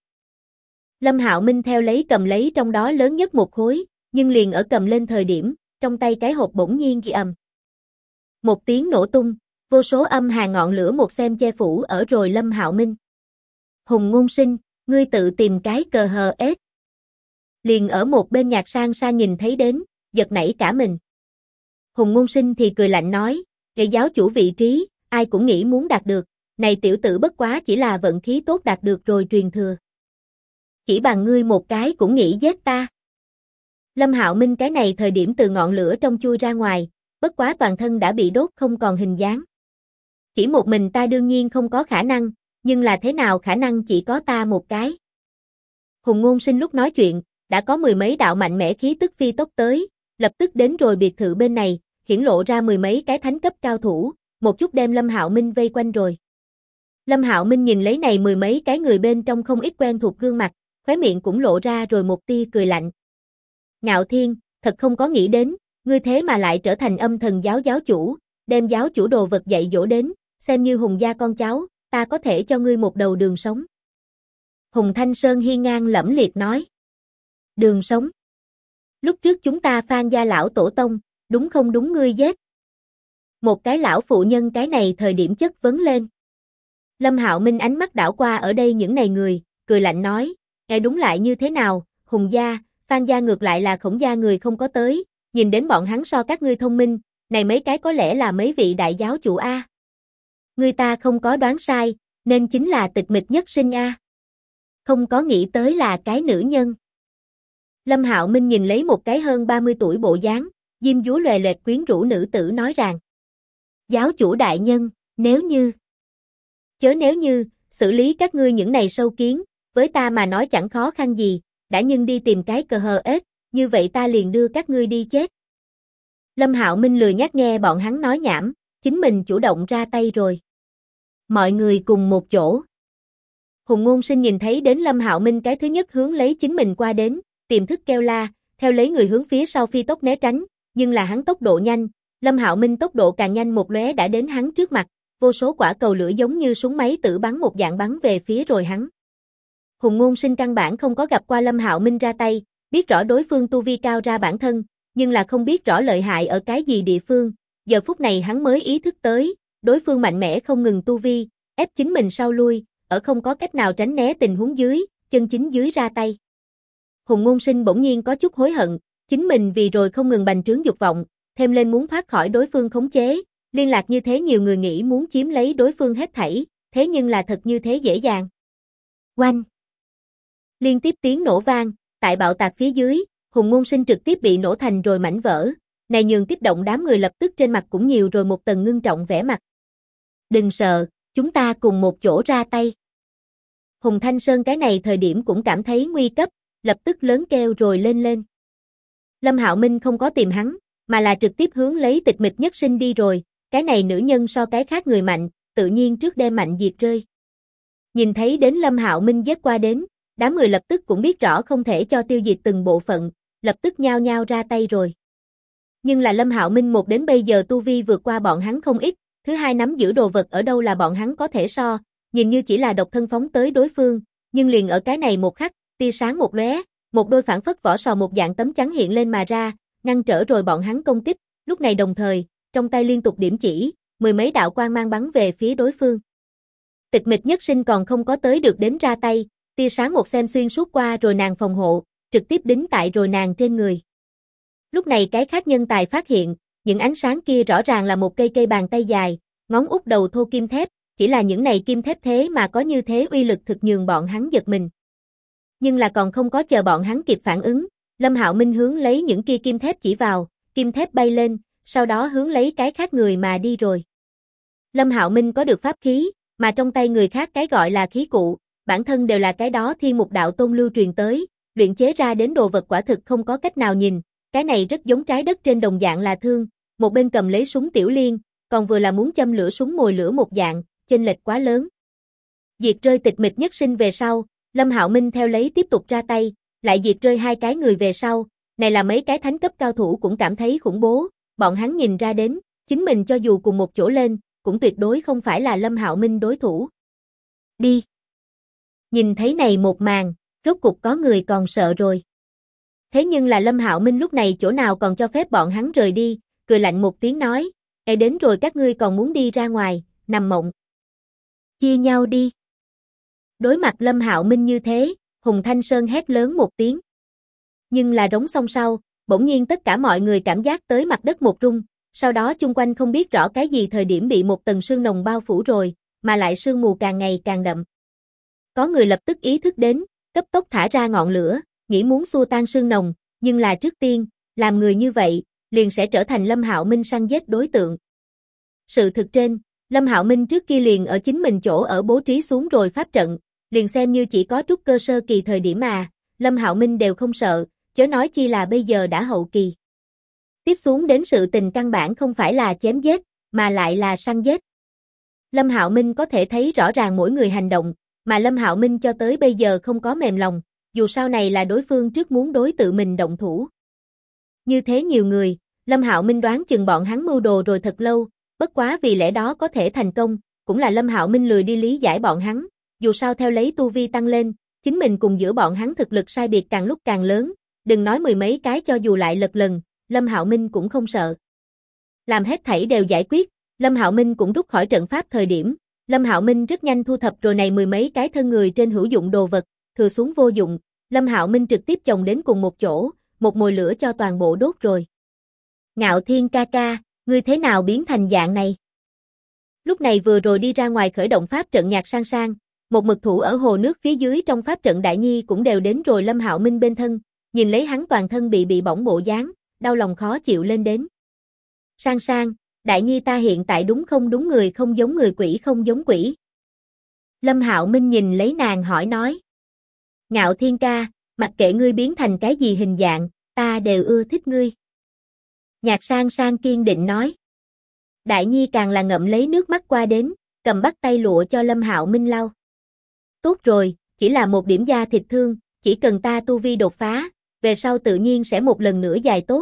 Lâm Hạo Minh theo lấy cầm lấy trong đó lớn nhất một khối, nhưng liền ở cầm lên thời điểm, trong tay cái hộp bỗng nhiên ghi ầm. Một tiếng nổ tung, vô số âm hàn ngọn lửa một xem che phủ ở rồi Lâm Hạo Minh. Hùng Ngôn Sinh, ngươi tự tìm cái cờ hờ ết. Liền ở một bên Nhạc Sang Sang nhìn thấy đến, giật nảy cả mình. Hùng Ngôn Sinh thì cười lạnh nói, "Nghệ giáo chủ vị trí, ai cũng nghĩ muốn đạt được, này tiểu tử bất quá chỉ là vận khí tốt đạt được rồi truyền thừa. Chỉ bằng ngươi một cái cũng nghĩ giết ta." Lâm Hạo Minh cái này thời điểm từ ngọn lửa trong chui ra ngoài, bất quá toàn thân đã bị đốt không còn hình dáng. Chỉ một mình ta đương nhiên không có khả năng, nhưng là thế nào khả năng chỉ có ta một cái. Hùng Ngôn Sinh lúc nói chuyện, đã có mười mấy đạo mạnh mẽ khí tức phi tốc tới, lập tức đến rồi biệt thự bên này, hiển lộ ra mười mấy cái thánh cấp cao thủ, một chút đem Lâm Hạo Minh vây quanh rồi. Lâm Hạo Minh nhìn lấy này mười mấy cái người bên trong không ít quen thuộc gương mặt, khóe miệng cũng lộ ra rồi một tia cười lạnh. Ngạo Thiên, thật không có nghĩ đến, ngươi thế mà lại trở thành âm thần giáo giáo chủ, đem giáo chủ đồ vật dạy dỗ đến, xem như Hùng gia con cháu, ta có thể cho ngươi một đầu đường sống. Hùng Thanh Sơn hiên ngang lẫm liệt nói. Đường sống. Lúc trước chúng ta Phan gia lão tổ tông, đúng không đúng ngươi giết. Một cái lão phụ nhân cái này thời điểm chất vấn lên. Lâm Hạo Minh ánh mắt đảo qua ở đây những này người, cười lạnh nói, nghe đúng lại như thế nào, Hùng gia, Phan gia ngược lại là Khổng gia người không có tới, nhìn đến bọn hắn so các ngươi thông minh, này mấy cái có lẽ là mấy vị đại giáo chủ A. Người ta không có đoán sai, nên chính là tịch mịch nhất sinh A. Không có nghĩ tới là cái nữ nhân. Lâm Hạo Minh nhìn lấy một cái hơn 30 tuổi bộ dáng, diêm dúa lòe loẹt quyến rũ nữ tử nói rằng. Giáo chủ đại nhân, nếu như xử lý các ngươi những này sâu kiến, với ta mà nói chẳng khó khăn gì, đã nhưng đi tìm cái cờ hờ ết, như vậy ta liền đưa các ngươi đi chết. Lâm Hạo Minh lười nhác nghe bọn hắn nói nhảm, chính mình chủ động ra tay rồi. Mọi người cùng một chỗ. Hùng Ngôn Sinh nhìn thấy đến Lâm Hạo Minh cái thứ nhất hướng lấy chính mình qua đến, tiềm thức kêu la, theo lấy người hướng phía sau phi tốc né tránh, nhưng là hắn tốc độ nhanh, Lâm Hạo Minh tốc độ càng nhanh một lóe đã đến hắn trước mặt, vô số quả cầu lửa giống như súng máy tử bắn một dạng bắn về phía rồi hắn. Hùng Ngôn Sinh căn bản không có gặp qua Lâm Hạo Minh ra tay, biết rõ đối phương tu vi cao ra bản thân, nhưng là không biết rõ lợi hại ở cái gì địa phương, giờ phút này hắn mới ý thức tới, đối phương mạnh mẽ không ngừng tu vi, ép chính mình sau lui, ở không có cách nào tránh né tình huống dưới, chân chính dưới ra tay. Hùng Ngôn Sinh bỗng nhiên có chút hối hận, chính mình vì rồi không ngừng bành trướng dục vọng, thêm lên muốn thoát khỏi đối phương khống chế, liên lạc như thế nhiều người nghĩ muốn chiếm lấy đối phương hết thảy, thế nhưng là thật như thế dễ dàng. Oanh! Liên tiếp tiếng nổ vang, tại bạo tạc phía dưới, Hùng Ngôn Sinh trực tiếp bị nổ thành rồi mảnh vỡ, này nhường kích động đám người lập tức trên mặt cũng nhiều rồi một tầng ngưng trọng vẻ mặt. Đừng sợ, chúng ta cùng một chỗ ra tay. Hùng Thanh Sơn cái này thời điểm cũng cảm thấy nguy cấp, lập tức lớn kêu rồi lên lên. Lâm Hạo Minh không có tìm hắn, mà là trực tiếp hướng lấy Tịch Mịch Nhất Sinh đi rồi, cái này nữ nhân so cái khác người mạnh, tự nhiên trước đem mạnh diệt rơi. Nhìn thấy đến Lâm Hạo Minh giết qua đến, đám người lập tức cũng biết rõ không thể cho tiêu diệt từng bộ phận, lập tức nhao nhao ra tay rồi. Nhưng là Lâm Hạo Minh một đến bây giờ tu vi vượt qua bọn hắn không ít, thứ hai nắm giữ đồ vật ở đâu là bọn hắn có thể so, nhìn như chỉ là độc thân phóng tới đối phương, nhưng liền ở cái này một khắc, tia sáng một lóe, một đôi phản phất vỏ sò một dạng tấm chắn hiện lên mà ra, ngăn trở rồi bọn hắn công kích, lúc này đồng thời, trong tay liên tục điểm chỉ, mười mấy đạo quang mang bắn về phía đối phương. Tịch Mịch Nhất Sinh còn không có tới được đến ra tay, tia sáng một xem xuyên suốt qua rồi nàng phòng hộ, trực tiếp đính tại rồi nàng trên người. Lúc này cái khác nhân tài phát hiện, những ánh sáng kia rõ ràng là một cây bàn tay dài, ngón út đầu thô kim thép, chỉ là những này kim thép thế mà có như thế uy lực thực nhường bọn hắn giật mình. Nhưng là còn không có chờ bọn hắn kịp phản ứng, Lâm Hạo Minh hướng lấy những kia kim thép chỉ vào, kim thép bay lên, sau đó hướng lấy cái khác người mà đi rồi. Lâm Hạo Minh có được pháp khí, mà trong tay người khác cái gọi là khí cụ, bản thân đều là cái đó Thiên Mục Đạo Tôn lưu truyền tới, luyện chế ra đến đồ vật quả thực không có cách nào nhìn, cái này rất giống trái đất trên đồng dạng là thương, một bên cầm lấy súng tiểu liên, còn vừa là muốn châm lửa súng mồi lửa một dạng, chênh lệch quá lớn. Diệt rơi Tịch Mịch Nhất Sinh về sau, Lâm Hạo Minh theo lấy tiếp tục ra tay, lại diệt rơi hai cái người về sau, này là mấy cái thánh cấp cao thủ cũng cảm thấy khủng bố, bọn hắn nhìn ra đến, chính mình cho dù cùng một chỗ lên, cũng tuyệt đối không phải là Lâm Hạo Minh đối thủ. Đi! Nhìn thấy này một màn, rốt cục có người còn sợ rồi. Thế nhưng là Lâm Hạo Minh lúc này chỗ nào còn cho phép bọn hắn rời đi, cười lạnh một tiếng nói, đến rồi các ngươi còn muốn đi ra ngoài, nằm mộng. Chia nhau đi. Đối mặt Lâm Hạo Minh như thế, Hùng Thanh Sơn hét lớn một tiếng. Nhưng là rống xong sau, bỗng nhiên tất cả mọi người cảm giác tới mặt đất một rung, sau đó chung quanh không biết rõ cái gì thời điểm bị một tầng sương nồng bao phủ rồi, mà lại sương mù càng ngày càng đậm. Có người lập tức ý thức đến, cấp tốc thả ra ngọn lửa, nghĩ muốn xua tan sương nồng, nhưng là trước tiên, làm người như vậy, liền sẽ trở thành Lâm Hạo Minh săn giết đối tượng. Sự thực trên, Lâm Hạo Minh trước kia liền ở chính mình chỗ ở bố trí xuống rồi pháp trận, liền xem như chỉ có trúc cơ sơ kỳ thời điểm mà, Lâm Hạo Minh đều không sợ, chớ nói chi là bây giờ đã hậu kỳ. Tiếp xuống đến sự tình căn bản không phải là chém giết, mà lại là săn giết. Lâm Hạo Minh có thể thấy rõ ràng mỗi người hành động, mà Lâm Hạo Minh cho tới bây giờ không có mềm lòng, dù sau này là đối phương trước muốn đối tự mình động thủ. Như thế nhiều người, Lâm Hạo Minh đoán chừng bọn hắn mưu đồ rồi thật lâu, bất quá vì lẽ đó có thể thành công, cũng là Lâm Hạo Minh lười đi lý giải bọn hắn, dù sao theo lấy tu vi tăng lên, chính mình cùng giữa bọn hắn thực lực sai biệt càng lúc càng lớn, đừng nói mười mấy cái cho dù lại lật lần, Lâm Hạo Minh cũng không sợ. Làm hết thảy đều giải quyết, Lâm Hạo Minh cũng rút khỏi trận pháp thời điểm, Lâm Hạo Minh rất nhanh thu thập rồi này mười mấy cái thân người trên hữu dụng đồ vật, thừa xuống vô dụng, Lâm Hạo Minh trực tiếp chồng đến cùng một chỗ, một mồi lửa cho toàn bộ đốt rồi. Ngạo Thiên ca ca, ngươi thế nào biến thành dạng này? Lúc này vừa rồi đi ra ngoài khởi động pháp trận Nhạc Sang Sang, một mực thủ ở hồ nước phía dưới trong pháp trận Đại Nhi cũng đều đến rồi Lâm Hạo Minh bên thân, nhìn lấy hắn toàn thân bị bỏng bộ dáng, đau lòng khó chịu lên đến. Sang Sang, Đại Nhi ta hiện tại đúng không đúng người không giống người quỷ không giống quỷ. Lâm Hạo Minh nhìn lấy nàng hỏi nói. Ngạo Thiên ca, mặc kệ ngươi biến thành cái gì hình dạng, ta đều ưa thích ngươi. Nhạc Sang Sang kiên định nói. Đại Nhi càng là ngậm lấy nước mắt qua đến, cầm bắt tay lụa cho Lâm Hạo Minh lau. Tốt rồi, chỉ là một điểm da thịt thương, chỉ cần ta tu vi đột phá, về sau tự nhiên sẽ một lần nữa dài tốt.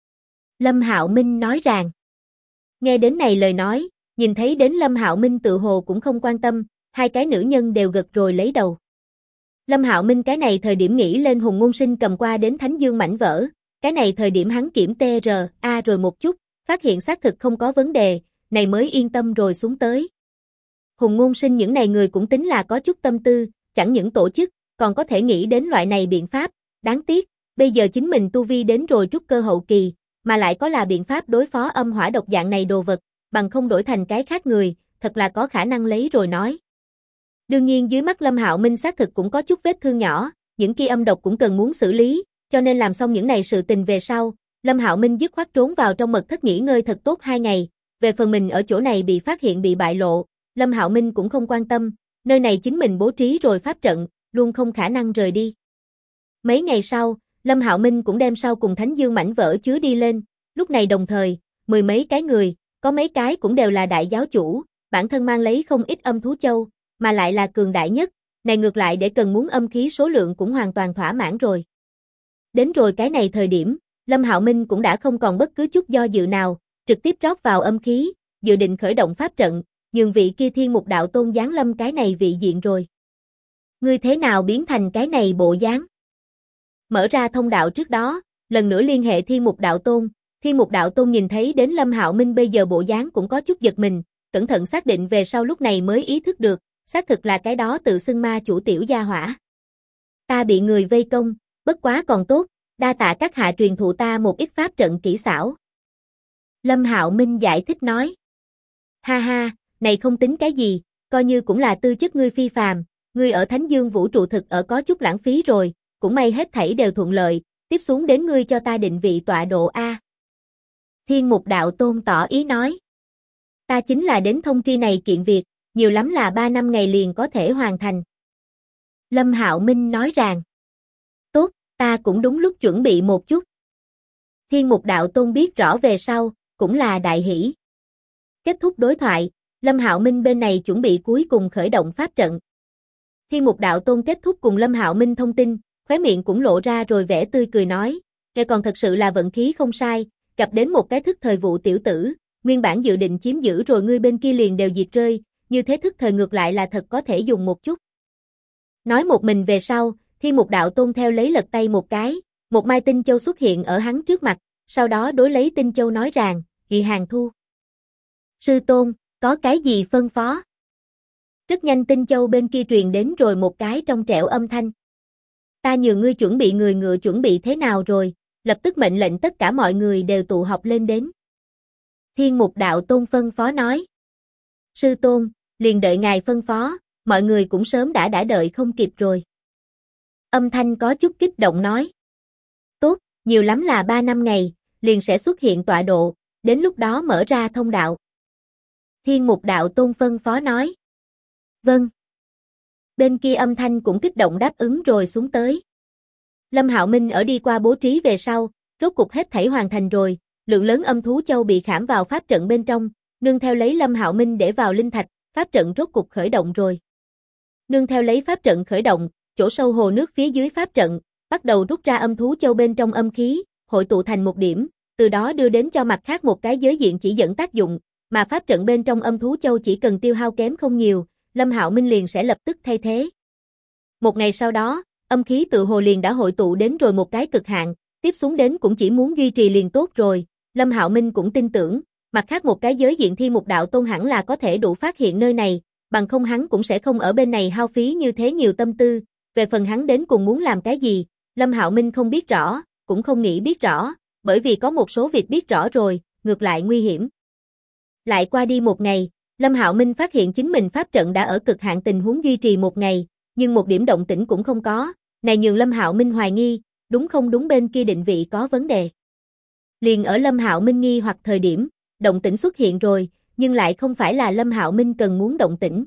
Lâm Hạo Minh nói rằng. Nghe đến này lời nói, nhìn thấy đến Lâm Hạo Minh tự hồ cũng không quan tâm, hai cái nữ nhân đều gật rồi lấy đầu. Lâm Hạo Minh cái này thời điểm nghĩ lên Hùng Ngôn Sinh cầm qua đến Thánh Dương mảnh vỡ, cái này thời điểm hắn kiểm TRA rồi một chút, phát hiện xác thực không có vấn đề, này mới yên tâm rồi xuống tới. Hùng Ngôn Sinh những này người cũng tính là có chút tâm tư, chẳng những tổ chức, còn có thể nghĩ đến loại này biện pháp, đáng tiếc, bây giờ chính mình tu vi đến rồi trúc cơ hậu kỳ, mà lại có là biện pháp đối phó âm hỏa độc dạng này đồ vật, bằng không đổi thành cái khác người, thật là có khả năng lấy rồi nói. Đương nhiên dưới mắt Lâm Hạo Minh xác thực cũng có chút vết thương nhỏ, những kia âm độc cũng cần muốn xử lý, cho nên làm xong những này sự tình về sau, Lâm Hạo Minh dứt khoát trốn vào trong mật thất nghỉ ngơi thật tốt 2 ngày, về phần mình ở chỗ này bị phát hiện bị bại lộ, Lâm Hạo Minh cũng không quan tâm, Nơi này chính mình bố trí rồi pháp trận, luôn không khả năng rời đi. Mấy ngày sau, Lâm Hạo Minh cũng đem sau cùng Thánh Dương mảnh vỡ chứa đi lên, lúc này đồng thời, mười mấy cái người, có mấy cái cũng đều là đại giáo chủ, bản thân mang lấy không ít âm thú châu, mà lại là cường đại nhất, này ngược lại để cần muốn âm khí số lượng cũng hoàn toàn thỏa mãn rồi. Đến rồi cái này thời điểm, Lâm Hạo Minh cũng đã không còn bất cứ chút do dự nào, trực tiếp rót vào âm khí, dự định khởi động pháp trận, nhường vị kia Thiên Mục Đạo Tôn giáng lâm cái này vị diện rồi. Ngươi thế nào biến thành cái này bộ dáng? Mở ra thông đạo trước đó, lần nữa liên hệ Thiên Mục Đạo Tôn, Thiên Mục Đạo Tôn nhìn thấy đến Lâm Hạo Minh bây giờ bộ dáng cũng có chút giật mình, cẩn thận xác định về sau lúc này mới ý thức được, xác thực là cái đó tự xưng ma chủ tiểu gia hỏa. Ta bị người vây công, bất quá còn tốt, đa tạ các hạ truyền thụ ta một ít pháp trận kỹ xảo. Lâm Hạo Minh giải thích nói. Ha ha, này không tính cái gì, coi như cũng là tư chất ngươi phi phàm, ngươi ở Thánh Dương vũ trụ thực ở có chút lãng phí rồi, cũng may hết thảy đều thuận lợi, tiếp xuống đến ngươi cho ta định vị tọa độ A. Thiên Mục Đạo Tôn tỏ ý nói. Ta chính là đến thông tri này kiện việc, nhiều lắm là 3 năm ngày liền có thể hoàn thành. Lâm Hạo Minh nói rằng. Tốt, ta cũng đúng lúc chuẩn bị một chút. Thiên Mục Đạo Tôn biết rõ về sau, cũng là đại hỷ. Kết thúc đối thoại, Lâm Hạo Minh bên này chuẩn bị cuối cùng khởi động pháp trận. Thiên Mục Đạo Tôn kết thúc cùng Lâm Hạo Minh thông tin, khóe miệng cũng lộ ra rồi vẻ tươi cười nói, "Kẻ còn thật sự là vận khí không sai, gặp đến một cái thức thời vụ tiểu tử, nguyên bản dự định chiếm giữ rồi ngươi bên kia liền đều diệt rơi, như thế thức thời ngược lại là thật có thể dùng một chút." Nói một mình về sau, Thiên Mục Đạo Tôn theo lấy lật tay một cái, một mai tinh châu xuất hiện ở hắn trước mặt, sau đó đối lấy tinh châu nói rằng, "Nghị hàng thu." Sư Tôn, có cái gì phân phó? Rất nhanh tinh châu bên kia truyền đến rồi một cái trong trẻo âm thanh. Ta nhường ngươi chuẩn bị người ngựa chuẩn bị thế nào rồi, lập tức mệnh lệnh tất cả mọi người đều tụ họp lên đến. Thiên Mục Đạo Tôn phân phó nói. Sư Tôn, liền đợi ngài phân phó, mọi người cũng sớm đã đợi không kịp rồi. Âm thanh có chút kích động nói. Tốt, nhiều lắm là 3 năm ngày, liền sẽ xuất hiện tọa độ, đến lúc đó mở ra thông đạo. Thiên Mục Đạo Tôn phân phó nói. Vâng. Bên kia âm thanh cũng kích động đáp ứng rồi xuống tới. Lâm Hạo Minh ở đi qua bố trí về sau, rốt cục hết thảy hoàn thành rồi, lượng lớn âm thú châu bị khảm vào pháp trận bên trong, nương theo lấy Lâm Hạo Minh để vào linh thạch, pháp trận rốt cục khởi động rồi. Nương theo lấy pháp trận khởi động, chỗ sâu hồ nước phía dưới pháp trận, bắt đầu rút ra âm thú châu bên trong âm khí, hội tụ thành một điểm, từ đó đưa đến cho mặt khác một cái giới diện chỉ dẫn tác dụng, mà pháp trận bên trong âm thú châu chỉ cần tiêu hao kém không nhiều, Lâm Hạo Minh liền sẽ lập tức thay thế. Một ngày sau đó, âm khí tự hồ liền đã hội tụ đến rồi một cái cực hạn, tiếp xuống đến cũng chỉ muốn duy trì liền tốt rồi, Lâm Hạo Minh cũng tin tưởng, mặt khác một cái giới diện Thiên Mục Đạo Tôn hẳn là có thể đủ phát hiện nơi này, bằng không hắn cũng sẽ không ở bên này hao phí như thế nhiều tâm tư, về phần hắn đến cùng muốn làm cái gì, Lâm Hạo Minh không biết rõ, cũng không nghĩ biết rõ, bởi vì có một số việc biết rõ rồi, ngược lại nguy hiểm. Lại qua đi một ngày, Lâm Hạo Minh phát hiện chính mình pháp trận đã ở cực hạn tình huống duy trì một ngày, nhưng một điểm động tĩnh cũng không có, này nhường Lâm Hạo Minh hoài nghi, đúng không đúng bên kia định vị có vấn đề. Liền ở Lâm Hạo Minh nghi hoặc thời điểm, động tĩnh xuất hiện rồi, nhưng lại không phải là Lâm Hạo Minh cần muốn động tĩnh.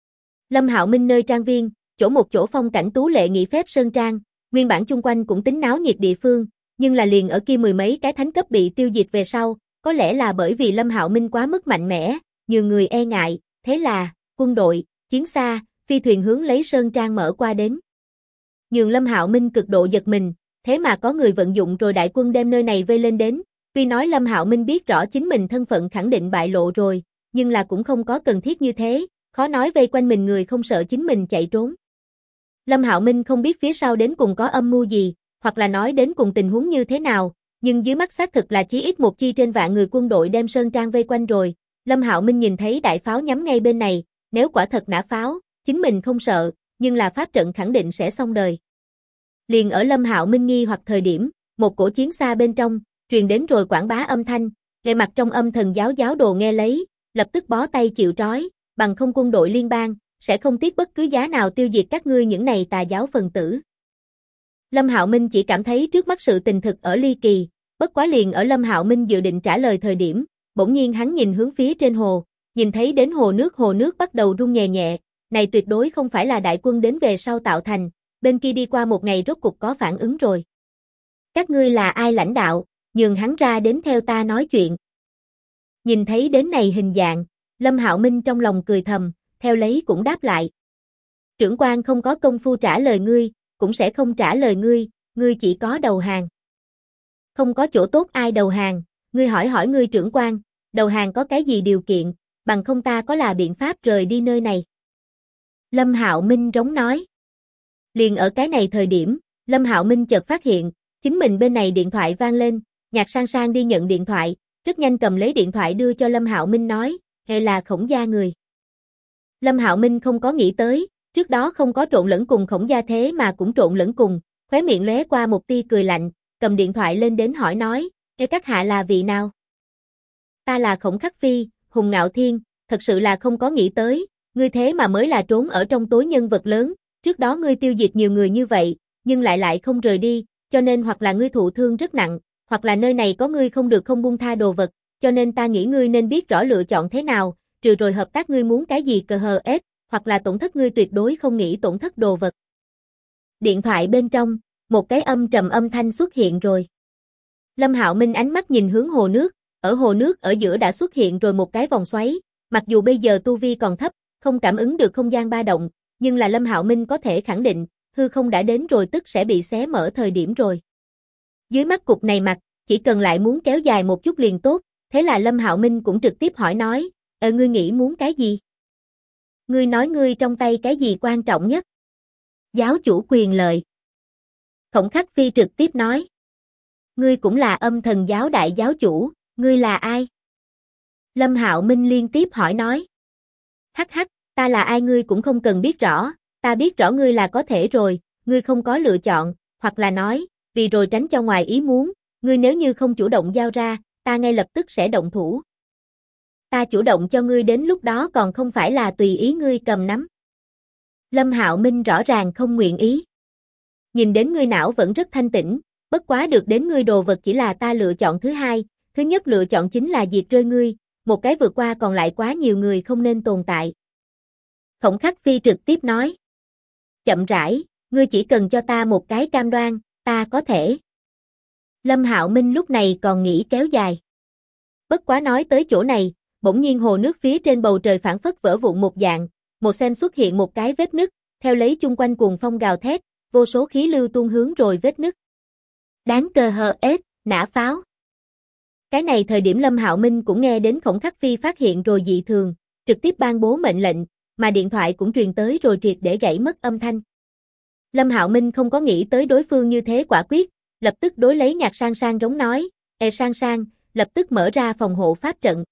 Lâm Hạo Minh nơi trang viên, một chỗ phong cảnh tú lệ nghỉ phép sơn trang, nguyên bản chung quanh cũng tính náo nhiệt địa phương, nhưng là liền ở kia mười mấy cái thánh cấp bị tiêu diệt về sau, có lẽ là bởi vì Lâm Hạo Minh quá mức mạnh mẽ, nhiều người e ngại, thế là, quân đội, chiến xa, phi thuyền hướng lấy sơn trang mở qua đến. Nhường Lâm Hạo Minh cực độ giật mình, thế mà có người vận dụng rồi đại quân đem nơi này vây lên đến, tuy nói Lâm Hạo Minh biết rõ chính mình thân phận khẳng định bại lộ rồi, nhưng là cũng không có cần thiết như thế, khó nói vây quanh mình người không sợ chính mình chạy trốn. Lâm Hạo Minh không biết phía sau đến cùng có âm mưu gì, hoặc là nói đến cùng tình huống như thế nào, nhưng dưới mắt xác thực là chí ít một chi trên vạn người quân đội đem sơn trang vây quanh rồi. Lâm Hạo Minh nhìn thấy đại pháo nhắm ngay bên này, nếu quả thật nã pháo, chính mình không sợ, nhưng là pháp trận khẳng định sẽ xong đời. Liền ở Lâm Hạo Minh nghi hoặc thời điểm, một cổ chiến xa bên trong, truyền đến rồi quảng bá âm thanh, ngay mặt trong âm thần giáo đồ nghe lấy, lập tức bó tay chịu trói, bằng không quân đội liên bang, sẽ không tiếc bất cứ giá nào tiêu diệt các ngươi những này tà giáo phần tử. Lâm Hạo Minh chỉ cảm thấy trước mắt sự tình thực ở ly kỳ, bất quá liền ở Lâm Hạo Minh dự định trả lời thời điểm, bỗng nhiên hắn nhìn hướng phía trên hồ, nhìn thấy đến hồ nước bắt đầu rung nhẹ nhẹ, này tuyệt đối không phải là đại quân đến về sau tạo thành, bên kia đi qua một ngày rốt cục có phản ứng rồi. Các ngươi là ai lãnh đạo, nhường hắn ra đến theo ta nói chuyện. Nhìn thấy đến này hình dạng, Lâm Hạo Minh trong lòng cười thầm, theo lấy cũng đáp lại. Trưởng quan không có công phu trả lời ngươi, cũng sẽ không trả lời ngươi, ngươi chỉ có đầu hàng. Không có chỗ tốt ai đầu hàng, ngươi hỏi hỏi ngươi trưởng quan, đầu hàng có cái gì điều kiện, bằng không ta có là biện pháp rời đi nơi này. Lâm Hạo Minh rống nói. Liền ở cái này thời điểm, Lâm Hạo Minh chợt phát hiện, chính mình bên này điện thoại vang lên, Nhạc Sang Sang đi nhận điện thoại, rất nhanh cầm lấy điện thoại đưa cho Lâm Hạo Minh nói, hệ là Khổng gia người. Lâm Hạo Minh không có nghĩ tới, trước đó không có trộn lẫn cùng Khổng gia thế mà cũng trộn lẫn cùng, khóe miệng lóe qua một tia cười lạnh, cầm điện thoại lên đến hỏi nói, các hạ là vị nào? Ta là Khổng Khắc Phi, Hùng Ngạo Thiên, thật sự là không có nghĩ tới, ngươi thế mà mới là trốn ở trong tối nhân vật lớn, trước đó ngươi tiêu diệt nhiều người như vậy, nhưng lại không rời đi, cho nên hoặc là ngươi thụ thương rất nặng, hoặc là nơi này có ngươi không được không buông tha đồ vật, cho nên ta nghĩ ngươi nên biết rõ lựa chọn thế nào, trừ rồi hợp tác ngươi muốn cái gì cờ hờ ép, hoặc là tổn thất ngươi tuyệt đối không nghĩ tổn thất đồ vật. Điện thoại bên trong, một cái âm trầm âm thanh xuất hiện rồi. Lâm Hạo Minh ánh mắt nhìn hướng hồ nước, ở hồ nước ở giữa đã xuất hiện rồi một cái vòng xoáy, mặc dù bây giờ tu vi còn thấp, không cảm ứng được không gian ba động, nhưng là Lâm Hạo Minh có thể khẳng định, hư không đã đến rồi tức sẽ bị xé mở thời điểm rồi. Dưới mắt cục này mặt, chỉ cần lại muốn kéo dài một chút liền tốt, thế là Lâm Hạo Minh cũng trực tiếp hỏi nói, ngươi nghĩ muốn cái gì? Ngươi nói ngươi trong tay cái gì quan trọng nhất? Giáo chủ quyền lợi. Khổng Khắc Phi trực tiếp nói. Ngươi cũng là Âm Thần giáo đại giáo chủ, ngươi là ai? Lâm Hạo Minh liên tiếp hỏi nói. Hắc hắc, ta là ai ngươi cũng không cần biết rõ, ta biết rõ ngươi là có thể rồi, ngươi không có lựa chọn, hoặc là nói, vì rồi tránh cho ngoài ý muốn, ngươi nếu như không chủ động giao ra, ta ngay lập tức sẽ động thủ. Ta chủ động cho ngươi đến lúc đó còn không phải là tùy ý ngươi cầm nắm. Lâm Hạo Minh rõ ràng không nguyện ý. Nhìn đến ngươi não vẫn rất thanh tĩnh, bất quá được đến ngươi đồ vật chỉ là ta lựa chọn thứ hai, thứ nhất lựa chọn chính là diệt rơi ngươi, một cái vượt qua còn lại quá nhiều người không nên tồn tại. Khổng Khắc Phi trực tiếp nói. Chậm rãi, ngươi chỉ cần cho ta một cái cam đoan, ta có thể. Lâm Hạo Minh lúc này còn nghĩ kéo dài. Bất quá nói tới chỗ này, bỗng nhiên hồ nước phía trên bầu trời phảng phất vỡ vụn một dạng, một xem xuất hiện một cái vết nứt, theo lấy chung quanh cuồng phong gào thét, vô số khí lưu tuôn hướng rồi vết nứt. Đáng cờ hờ ết, nã pháo. Cái này thời điểm Lâm Hạo Minh cũng nghe đến Khổng Khắc Phi phát hiện rồi dị thường, trực tiếp ban bố mệnh lệnh, mà điện thoại cũng truyền tới rồi triệt để gãy mất âm thanh. Lâm Hạo Minh không có nghĩ tới đối phương như thế quả quyết, lập tức đối lấy Nhạc Sang Sang rống nói, Sang Sang, lập tức mở ra phòng hộ pháp trận.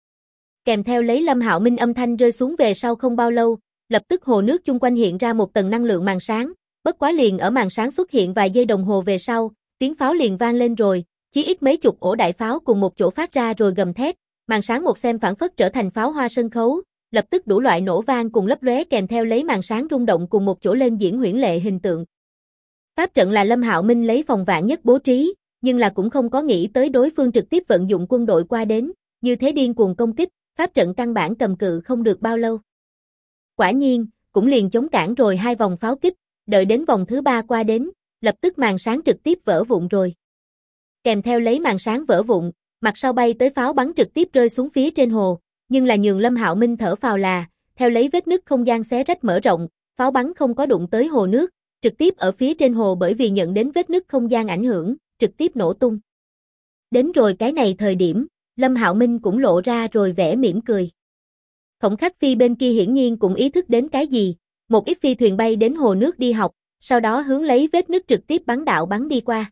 Kèm theo lấy Lâm Hạo Minh âm thanh rơi xuống về sau không bao lâu, lập tức hồ nước chung quanh hiện ra một tầng năng lượng màn sáng, bất quá liền ở màn sáng xuất hiện vài giây đồng hồ về sau, tiếng pháo liền vang lên rồi, chí ít mấy chục ổ đại pháo cùng một chỗ phát ra rồi gầm thét, màn sáng một xem phảng phất trở thành pháo hoa sân khấu, lập tức đủ loại nổ vang cùng lấp lóe kèm theo lấy màn sáng rung động cùng một chỗ lên diễn huyễn lệ hình tượng. Pháp trận là Lâm Hạo Minh lấy phòng vạn nhất bố trí, nhưng là cũng không có nghĩ tới đối phương trực tiếp vận dụng quân đội qua đến, như thế điên cuồng công kích, pháp trận căn bản cầm cự không được bao lâu. Quả nhiên, cũng liền chống cản rồi hai vòng pháo kích, đợi đến vòng thứ ba qua đến, lập tức màn sáng trực tiếp vỡ vụn rồi. Kèm theo lấy màn sáng vỡ vụn, mặt sau bay tới pháo bắn trực tiếp rơi xuống phía trên hồ, nhưng là nhường Lâm Hạo Minh thở phào là, theo lấy vết nứt không gian xé rách mở rộng, pháo bắn không có đụng tới hồ nước, trực tiếp ở phía trên hồ bởi vì nhận đến vết nứt không gian ảnh hưởng, trực tiếp nổ tung. Đến rồi cái này thời điểm, Lâm Hạo Minh cũng lộ ra rồi vẻ mỉm cười. Khổng Khắc Phi bên kia hiển nhiên cũng ý thức đến cái gì, một ít phi thuyền bay đến hồ nước đi học, sau đó hướng lấy vết nứt trực tiếp bắn đạo bắn đi qua.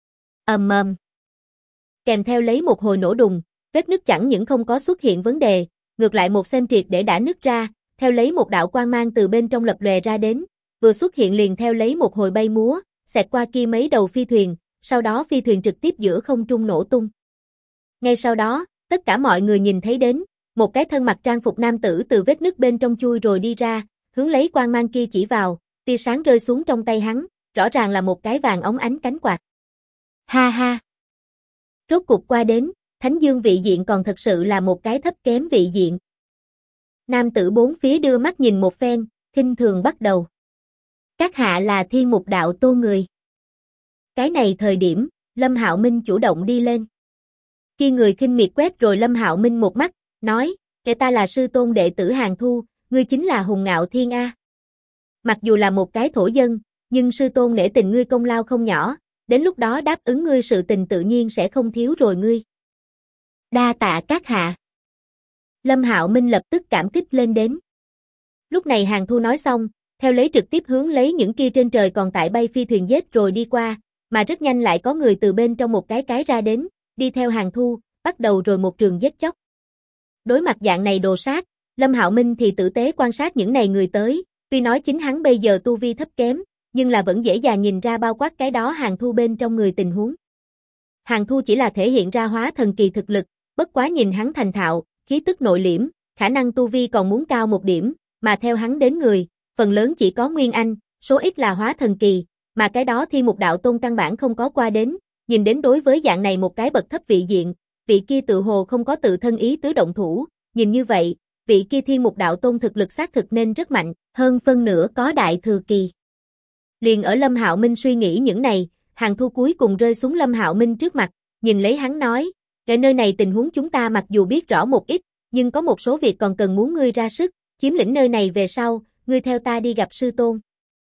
Ầm. Kèm theo lấy một hồi nổ đùng, vết nứt chẳng những không có xuất hiện vấn đề, ngược lại một xem triệt để đã nứt ra, theo lấy một đạo quang mang từ bên trong lập lòe ra đến, vừa xuất hiện liền theo lấy một hồi bay múa, xẹt qua kia mấy đầu phi thuyền, sau đó phi thuyền trực tiếp giữa không trung nổ tung. Ngay sau đó, tất cả mọi người nhìn thấy đến, một cái thân mặc trang phục nam tử từ vết nứt bên trong chui rồi đi ra, hướng lấy quang mang kia chỉ vào, tia sáng rơi xuống trong tay hắn, rõ ràng là một cái vàng óng ánh cánh quạt. Ha ha! Rốt cục qua đến, Thánh Dương vị diện còn thật sự là một cái thấp kém vị diện. Nam tử bốn phía đưa mắt nhìn một phen, khinh thường bắt đầu. Các hạ là Thiên Mục Đạo Tôn người. Cái này thời điểm, Lâm Hạo Minh chủ động đi lên. Khi người khinh miệt quét rồi Lâm Hạo Minh một mắt, nói, kẻ ta là sư tôn đệ tử Hàn Thu, ngươi chính là Hùng Ngạo Thiên A. Mặc dù là một cái thổ dân, nhưng sư tôn nể tình ngươi công lao không nhỏ, đến lúc đó đáp ứng ngươi sự tình tự nhiên sẽ không thiếu rồi ngươi. Đa tạ các hạ. Lâm Hạo Minh lập tức cảm kích lên đến. Lúc này Hàn Thu nói xong, theo lấy trực tiếp hướng lấy những kia trên trời còn tại bay phi thuyền giết rồi đi qua, mà rất nhanh lại có người từ bên trong một cái ra đến, đi theo Hàn Thu, bắt đầu rồi một trường giết chóc. Đối mặt dạng này đồ sát, Lâm Hạo Minh thì tử tế quan sát những này người tới, tuy nói chính hắn bây giờ tu vi thấp kém, nhưng là vẫn dễ dàng nhìn ra bao quát cái đó Hàn Thu bên trong người tình huống. Hàn Thu chỉ là thể hiện ra hóa thần kỳ thực lực, bất quá nhìn hắn thành thạo, khí tức nội liễm, khả năng tu vi còn muốn cao một điểm, mà theo hắn đến người, phần lớn chỉ có Nguyên Anh, số ít là hóa thần kỳ, mà cái đó Thiên Mục Đạo Tôn căn bản không có qua đến, nhìn đến đối với dạng này một cái bậc thấp vị diện, vị kia tự hồ không có tự thân ý tứ động thủ, nhìn như vậy, vị kia Thiên Mục Đạo Tôn thực lực xác thực nên rất mạnh, hơn phân nửa có đại thừa kỳ. Liền ở Lâm Hạo Minh suy nghĩ những này, Hàn Thu cuối cùng rơi xuống Lâm Hạo Minh trước mặt, nhìn lấy hắn nói, ở nơi này tình huống chúng ta mặc dù biết rõ một ít, nhưng có một số việc còn cần muốn ngươi ra sức, chiếm lĩnh nơi này về sau, ngươi theo ta đi gặp sư tôn.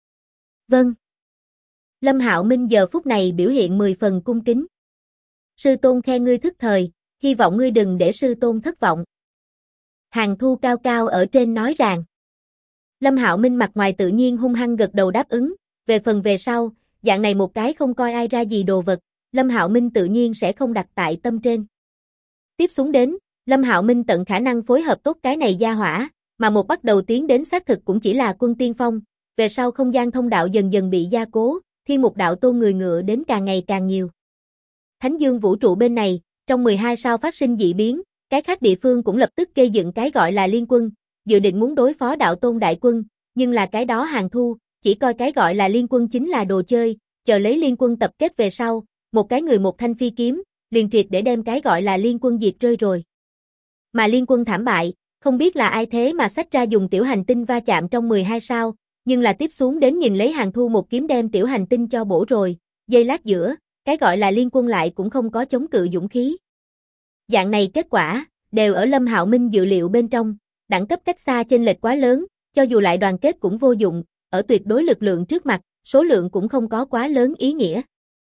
Vâng. Lâm Hạo Minh giờ phút này biểu hiện 10 phần cung kính. Sư tôn khen ngươi thức thời, hy vọng ngươi đừng để sư tôn thất vọng. Hàn Thu cao cao ở trên nói rằng. Lâm Hạo Minh mặt ngoài tự nhiên hung hăng gật đầu đáp ứng, về phần về sau, dạng này một cái không coi ai ra gì đồ vật, Lâm Hạo Minh tự nhiên sẽ không đặt tại tâm trên. Tiếp xuống đến, Lâm Hạo Minh tận khả năng phối hợp tốt cái này gia hỏa, mà một bắt đầu tiến đến xác thực cũng chỉ là quân tiên phong, về sau không gian thông đạo dần dần bị gia cố, Thiên Mục Đạo Tôn người ngựa đến càng ngày càng nhiều. Thánh Dương vũ trụ bên này, trong 12 sao phát sinh dị biến, cái khác địa phương cũng lập tức gây dựng cái gọi là liên quân, dự định muốn đối phó Đạo Tôn đại quân, nhưng là cái đó Hàn Thu, chỉ coi cái gọi là liên quân chính là đồ chơi, chờ lấy liên quân tập kết về sau, một cái người một thanh phi kiếm, liền triệt để đem cái gọi là liên quân diệt rơi rồi. Mà liên quân thảm bại, không biết là ai thế mà xách ra dùng tiểu hành tinh va chạm trong 12 sao, nhưng là tiếp xuống đến nhìn lấy Hàn Thu một kiếm đem tiểu hành tinh cho bổ rồi, giây lát giữa, cái gọi là liên quân lại cũng không có chống cự dũng khí. Dạng này kết quả, đều ở Lâm Hạo Minh dự liệu bên trong, đẳng cấp cách xa chênh lệch quá lớn, cho dù lại đoàn kết cũng vô dụng, ở tuyệt đối lực lượng trước mặt, số lượng cũng không có quá lớn ý nghĩa.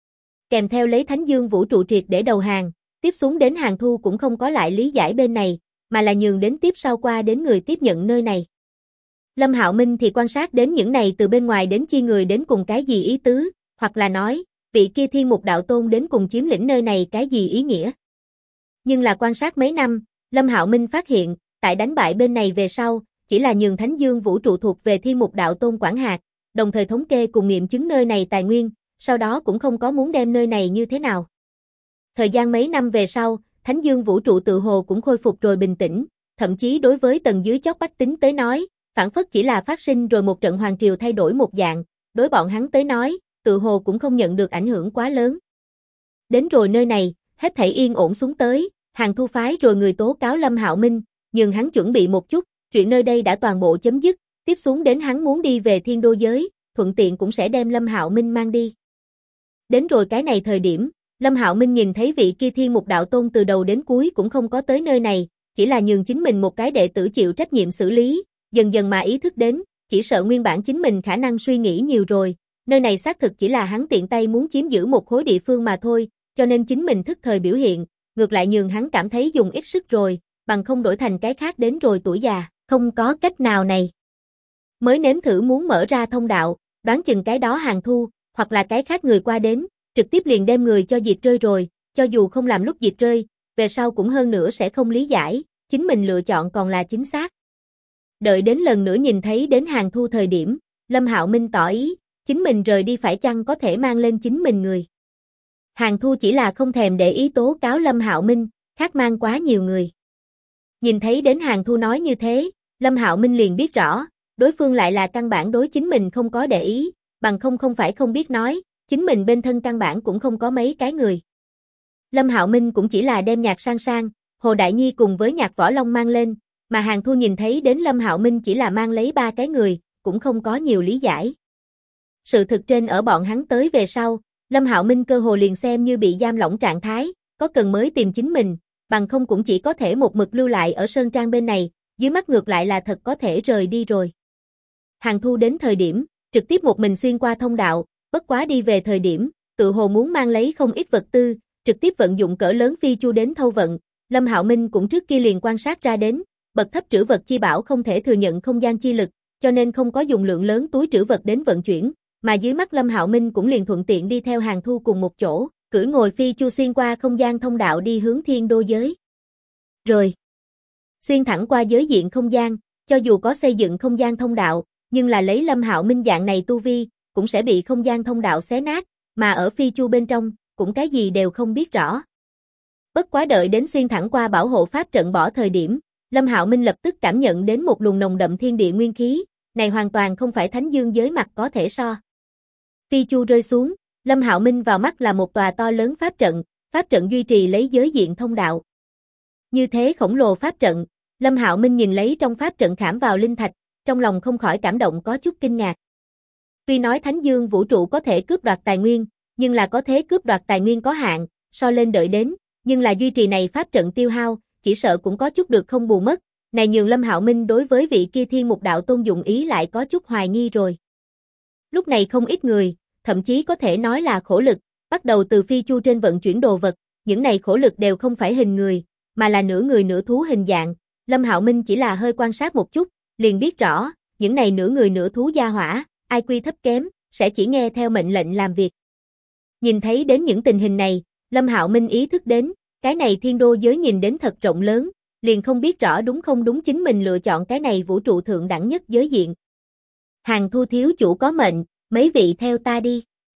Kèm theo lấy Thánh Dương vũ trụ triệt để đầu hàng, tiếp xuống đến Hàn Thu cũng không có lại lý giải bên này, mà là nhường đến tiếp sau qua đến người tiếp nhận nơi này. Lâm Hạo Minh thì quan sát đến những này từ bên ngoài đến chi người đến cùng cái gì ý tứ, hoặc là nói, vị kia Thiên Mục Đạo Tôn đến cùng chiếm lĩnh nơi này cái gì ý nghĩa. Nhưng là quan sát mấy năm, Lâm Hạo Minh phát hiện, tại đánh bại bên này về sau, chỉ là nhường Thánh Dương vũ trụ thuộc về Thiên Mục Đạo Tôn quản hạt, đồng thời thống kê cùng nghiệm chứng nơi này tài nguyên, sau đó cũng không có muốn đem nơi này như thế nào. Thời gian mấy năm về sau, Thánh Dương vũ trụ tự hồ cũng khôi phục rồi bình tĩnh, thậm chí đối với tầng dưới chót bách tính tới nói, phản phất chỉ là phát sinh rồi một trận hoàng triều thay đổi một dạng, đối bọn hắn tới nói, tự hồ cũng không nhận được ảnh hưởng quá lớn. Đến rồi nơi này, hết thảy yên ổn xuống tới, Hàn Thu phái rồi người tố cáo Lâm Hạo Minh, nhưng hắn chuẩn bị một chút, chuyện nơi đây đã toàn bộ chấm dứt, tiếp xuống đến hắn muốn đi về Thiên Đô giới, thuận tiện cũng sẽ đem Lâm Hạo Minh mang đi. Đến rồi cái này thời điểm, Lâm Hạo Minh nhìn thấy vị kia Thiên Mục Đạo Tôn từ đầu đến cuối cũng không có tới nơi này, chỉ là nhường chính mình một cái đệ tử chịu trách nhiệm xử lý, dần dần mà ý thức đến, chỉ sợ nguyên bản chính mình khả năng suy nghĩ nhiều rồi, nơi này xác thực chỉ là hắn tiện tay muốn chiếm giữ một khối địa phương mà thôi, cho nên chính mình thức thời biểu hiện, ngược lại nhường hắn cảm thấy dùng ít sức rồi, bằng không đổi thành cái khác đến rồi tuổi già, không có cách nào này. Mới nếm thử muốn mở ra thông đạo, đoán chừng cái đó Hàn Thu, hoặc là cái khác người qua đến, trực tiếp liền đem người cho diệt rơi rồi, cho dù không làm lúc diệt rơi, về sau cũng hơn nữa sẽ không lý giải, chính mình lựa chọn còn là chính xác. Đợi đến lần nữa nhìn thấy đến Hàn Thu thời điểm, Lâm Hạo Minh tỏ ý, chính mình rời đi phải chăng có thể mang lên chính mình người. Hàn Thu chỉ là không thèm để ý tố cáo Lâm Hạo Minh, khác mang quá nhiều người. Nhìn thấy đến Hàn Thu nói như thế, Lâm Hạo Minh liền biết rõ, đối phương lại là căn bản đối chính mình không có để ý, bằng không phải không biết nói, chính mình bên thân căn bản cũng không có mấy cái người. Lâm Hạo Minh cũng chỉ là đem Nhạc Sang Sang, Hồ Đại Nhi cùng với Nhạc Võ Long mang lên, mà Hàn Thu nhìn thấy đến Lâm Hạo Minh chỉ là mang lấy 3 cái người, cũng không có nhiều lý giải. Sự thực trên ở bọn hắn tới về sau, Lâm Hạo Minh cơ hồ liền xem như bị giam lỏng trạng thái, có cần mới tìm chính mình, bằng không cũng chỉ có thể một mực lưu lại ở sơn trang bên này, dưới mắt ngược lại là thật có thể rời đi rồi. Hàng Thu đến thời điểm, trực tiếp một mình xuyên qua thông đạo, bất quá đi về thời điểm, tự hồ muốn mang lấy không ít vật tư, trực tiếp vận dụng cỡ lớn phi chu đến thâu vận. Lâm Hạo Minh cũng trước kia liền quan sát ra đến, bậc thấp trữ vật chi bảo không thể thừa nhận không gian chi lực, cho nên không có dùng lượng lớn túi trữ vật đến vận chuyển, mà dưới mắt Lâm Hạo Minh cũng liền thuận tiện đi theo Hàng Thu cùng một chỗ, cưỡi ngồi phi chu xuyên qua không gian thông đạo đi hướng thiên đô giới. Rồi, xuyên thẳng qua giới diện không gian, cho dù có xây dựng không gian thông đạo, nhưng là lấy Lâm Hạo Minh dạng này tu vi, cũng sẽ bị không gian thông đạo xé nát, mà ở phi chu bên trong, cũng cái gì đều không biết rõ. Bất quá đợi đến xuyên thẳng qua bảo hộ pháp trận bỏ thời điểm, Lâm Hạo Minh lập tức cảm nhận đến một luồng nồng đậm thiên địa nguyên khí, này hoàn toàn không phải Thánh Dương giới mặt có thể so. Phi chu rơi xuống, Lâm Hạo Minh vào mắt là một tòa to lớn pháp trận duy trì lấy giới diện thông đạo. Như thế khổng lồ pháp trận, Lâm Hạo Minh nhìn lấy trong pháp trận khảm vào linh thạch, trong lòng không khỏi cảm động có chút kinh ngạc. Tuy nói Thánh Dương vũ trụ có thể cướp đoạt tài nguyên, nhưng là có thế cướp đoạt tài nguyên có hạn, so lên đợi đến, nhưng là duy trì này pháp trận tiêu hao, chỉ sợ cũng có chút được không bù mất, này nhường Lâm Hạo Minh đối với vị kia Thiên Mục Đạo Tôn dụng ý lại có chút hoài nghi rồi. Lúc này không ít người, thậm chí có thể nói là khổ lực, bắt đầu từ phi chu trên vận chuyển đồ vật, những này khổ lực đều không phải hình người, mà là nửa người nửa thú hình dạng. Lâm Hạo Minh chỉ là hơi quan sát một chút, liền biết rõ, những này nửa người nửa thú gia hỏa, IQ thấp kém, sẽ chỉ nghe theo mệnh lệnh làm việc. Nhìn thấy đến những tình hình này, Lâm Hạo Minh ý thức đến, cái này thiên đô giới nhìn đến thật rộng lớn, liền không biết rõ đúng không đúng chính mình lựa chọn cái này vũ trụ thượng đẳng nhất giới diện. Hàng Thu thiếu chủ có mệnh, mấy vị theo ta đi.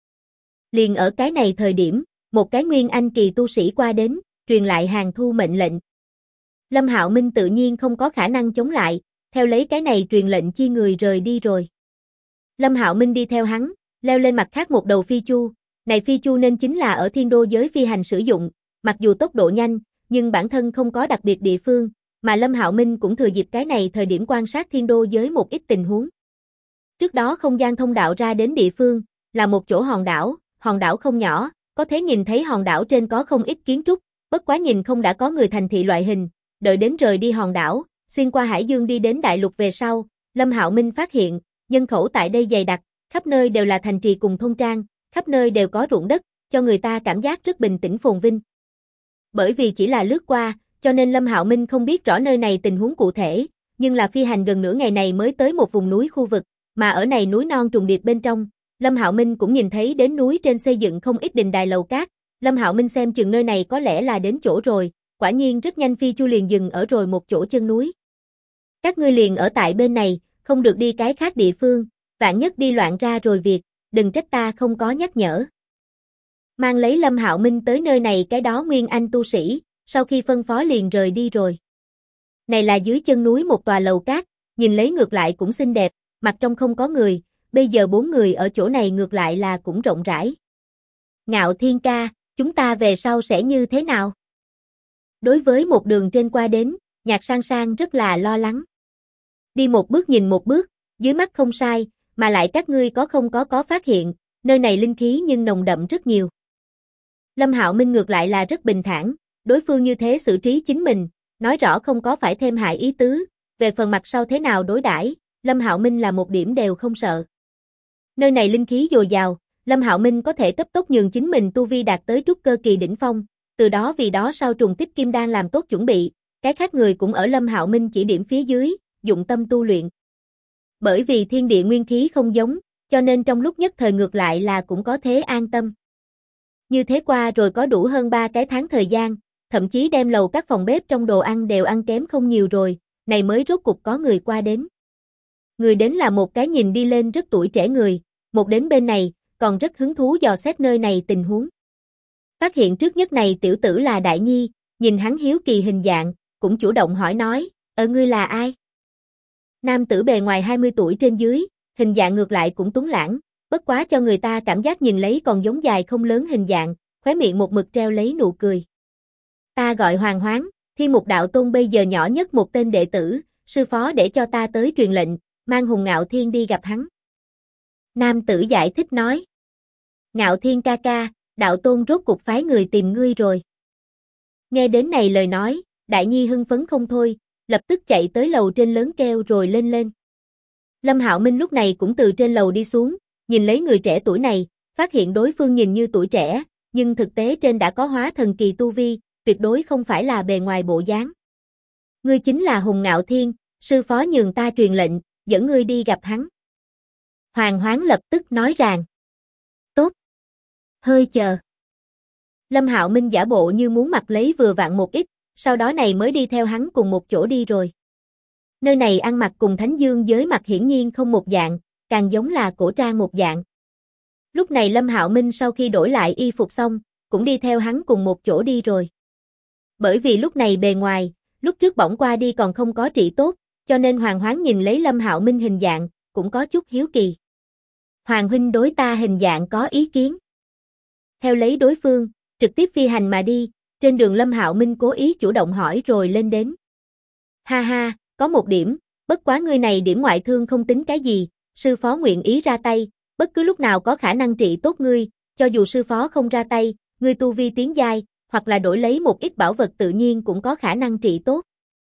Liền ở cái này thời điểm, một cái nguyên anh kỳ tu sĩ qua đến, truyền lại Hàng Thu mệnh lệnh. Lâm Hạo Minh tự nhiên không có khả năng chống lại, theo lấy cái này truyền lệnh chi người rời đi rồi. Lâm Hạo Minh đi theo hắn, leo lên mặt khác một đầu phi chu, này phi chu nên chính là ở thiên đô giới phi hành sử dụng, mặc dù tốc độ nhanh, nhưng bản thân không có đặc biệt địa phương, mà Lâm Hạo Minh cũng thừa dịp cái này thời điểm quan sát thiên đô giới một ít tình huống. Trước đó không gian thông đạo ra đến địa phương, là một chỗ hòn đảo không nhỏ, có thể nhìn thấy hòn đảo trên có không ít kiến trúc, bất quá nhìn không đã có người thành thị loại hình, đợi đến rời đi hòn đảo, xuyên qua hải dương đi đến đại lục về sau, Lâm Hạo Minh phát hiện, nhân khẩu tại đây dày đặc, khắp nơi đều là thành trì cùng thôn trang, khắp nơi đều có ruộng đất, cho người ta cảm giác rất bình tĩnh phồn vinh. Bởi vì chỉ là lướt qua, cho nên Lâm Hạo Minh không biết rõ nơi này tình huống cụ thể, nhưng là phi hành gần nửa ngày này mới tới một vùng núi khu vực, mà ở này núi non trùng điệp bên trong, Lâm Hạo Minh cũng nhìn thấy đến núi trên xây dựng không ít đình đài lầu cát, Lâm Hạo Minh xem chừng nơi này có lẽ là đến chỗ rồi, quả nhiên rất nhanh phi chu liền dừng ở rồi một chỗ chân núi. Các ngươi liền ở tại bên này, không được đi cái khác địa phương, vạn nhất đi loạn ra rồi việc, đừng trách ta không có nhắc nhở. Mang lấy Lâm Hạo Minh tới nơi này cái đó nguyên anh tu sĩ, sau khi phân phó liền rời đi rồi. Này là dưới chân núi một tòa lầu cát, nhìn lấy ngược lại cũng xinh đẹp, mặt trong không có người, bây giờ 4 người ở chỗ này ngược lại là cũng rộng rãi. Ngạo Thiên ca, chúng ta về sau sẽ như thế nào? Đối với một đường trên qua đến, Nhạc Sang Sang rất là lo lắng. Đi một bước nhìn một bước, dưới mắt không sai, mà lại các ngươi có phát hiện, nơi này linh khí nhưng nồng đậm rất nhiều. Lâm Hạo Minh ngược lại là rất bình thản, đối phương như thế xử trí chính mình, nói rõ không có phải thêm hại ý tứ, về phần mặt sau thế nào đối đãi, Lâm Hạo Minh là một điểm đều không sợ. Nơi này linh khí dồi dào, Lâm Hạo Minh có thể cấp tốc nhường chính mình tu vi đạt tới trúc cơ kỳ đỉnh phong, từ đó vì đó sau trùng kích kim đan làm tốt chuẩn bị, cái khác người cũng ở Lâm Hạo Minh chỉ điểm phía dưới, dụng tâm tu luyện. Bởi vì thiên địa nguyên khí không giống, cho nên trong lúc nhất thời ngược lại là cũng có thế an tâm. Như thế qua rồi có đủ hơn 3 cái tháng thời gian, thậm chí đem lầu các phòng bếp trong đồ ăn đều ăn kém không nhiều rồi, này mới rốt cục có người qua đến. Người đến là một cái nhìn đi lên rất tuổi trẻ người, một đến bên này, còn rất hứng thú dò xét nơi này tình huống. Phát hiện trước nhất này tiểu tử là Đại Nhi, nhìn hắn hiếu kỳ hình dạng, cũng chủ động hỏi nói, ngươi là ai? Nam tử bề ngoài 20 tuổi trên dưới, hình dạng ngược lại cũng tuấn lãng, bất quá cho người ta cảm giác nhìn lấy còn giống dài không lớn hình dạng, khóe miệng một mực treo lấy nụ cười. Ta gọi Hoàng Hoáng, Thiên Mục Đạo Tôn bây giờ nhỏ nhất một tên đệ tử, sư phó để cho ta tới truyền lệnh, mang Hùng Ngạo Thiên đi gặp hắn. Nam tử giải thích nói. Ngạo Thiên ca ca, đạo tôn rốt cục phái người tìm ngươi rồi. Nghe đến này lời nói, Đại Nhi hưng phấn không thôi, lập tức chạy tới lầu trên lớn kêu rồi lên lên. Lâm Hạo Minh lúc này cũng từ trên lầu đi xuống, nhìn lấy người trẻ tuổi này, phát hiện đối phương nhìn như tuổi trẻ, nhưng thực tế trên đã có hóa thần kỳ tu vi, tuyệt đối không phải là bề ngoài bộ dáng. Ngươi chính là Hùng Ngạo Thiên, sư phó nhường ta truyền lệnh, dẫn ngươi đi gặp hắn. Hoàng Hoán lập tức nói rằng. Tốt. Hơi chờ. Lâm Hạo Minh giả bộ như muốn mặc lấy vừa vặn một ít, sau đó này mới đi theo hắn cùng một chỗ đi rồi. Nơi này ăn mặc cùng Thánh Dương giới mặc hiển nhiên không một dạng, càng giống là cổ trang một dạng. Lúc này Lâm Hạo Minh sau khi đổi lại y phục xong, cũng đi theo hắn cùng một chỗ đi rồi. Bởi vì lúc này bề ngoài, lúc trước bỏng qua đi còn không có trị tốt, cho nên Hoàng Hoán nhìn lấy Lâm Hạo Minh hình dạng, cũng có chút hiếu kỳ. Hoàng huynh đối ta hình dạng có ý kiến. Theo lấy đối phương, trực tiếp phi hành mà đi, trên đường Lâm Hạo Minh cố ý chủ động hỏi rồi lên đến. Ha ha, có một điểm, bất quá ngươi này điểm ngoại thương không tính cái gì, sư phó nguyện ý ra tay, bất cứ lúc nào có khả năng trị tốt ngươi, cho dù sư phó không ra tay, ngươi tu vi tiến giai, hoặc là đổi lấy một ít bảo vật tự nhiên cũng có khả năng trị tốt.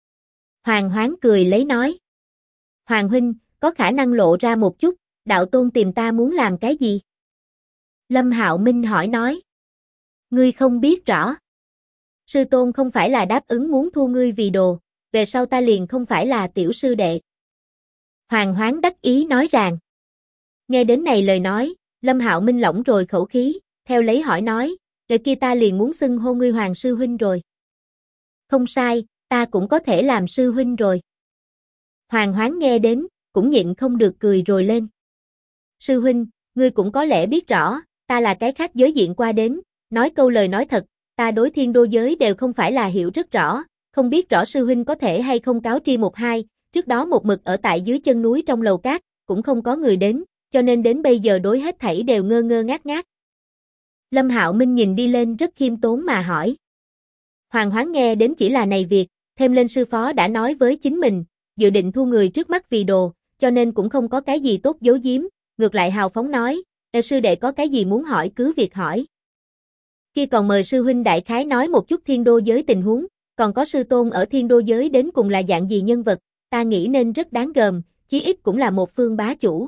Hoàng Hoán cười lấy nói. Hoàng huynh, có khả năng lộ ra một chút, đạo tôn tìm ta muốn làm cái gì? Lâm Hạo Minh hỏi nói. Ngươi không biết rõ. Sư tôn không phải là đáp ứng muốn thu ngươi vì đồ, về sau ta liền không phải là tiểu sư đệ. Hoàng Hoán đắc ý nói rằng. Nghe đến này lời nói, Lâm Hạo Minh lỏng rồi khẩu khí, theo lấy hỏi nói, để kia ta liền muốn xưng hô ngươi Hoàng sư huynh rồi. Không sai, ta cũng có thể làm sư huynh rồi. Hoàng Hoán nghe đến, cũng nhịn không được cười rồi lên. Sư huynh, ngươi cũng có lẽ biết rõ, ta là cái khác giới diện qua đến, nói câu lời nói thật, ta đối thiên đô giới đều không phải là hiểu rất rõ, không biết rõ sư huynh có thể hay không cáo tri một hai, trước đó một mực ở tại dưới chân núi trong lầu cát, cũng không có người đến, cho nên đến bây giờ đối hết thảy đều ngơ ngơ ngác ngác. Lâm Hạo Minh nhìn đi lên rất khiêm tốn mà hỏi. Hoàng Hoán nghe đến chỉ là này việc, thêm lên sư phó đã nói với chính mình, dự định thu người trước mắt vì đồ, cho nên cũng không có cái gì tốt giấu giếm, ngược lại hào phóng nói, sư đệ có cái gì muốn hỏi cứ việc hỏi. Kia còn mời sư huynh đại khái nói một chút thiên đô giới tình huống, còn có sư tôn ở thiên đô giới đến cùng là dạng gì nhân vật, ta nghĩ nên rất đáng gờm, chí ít cũng là một phương bá chủ.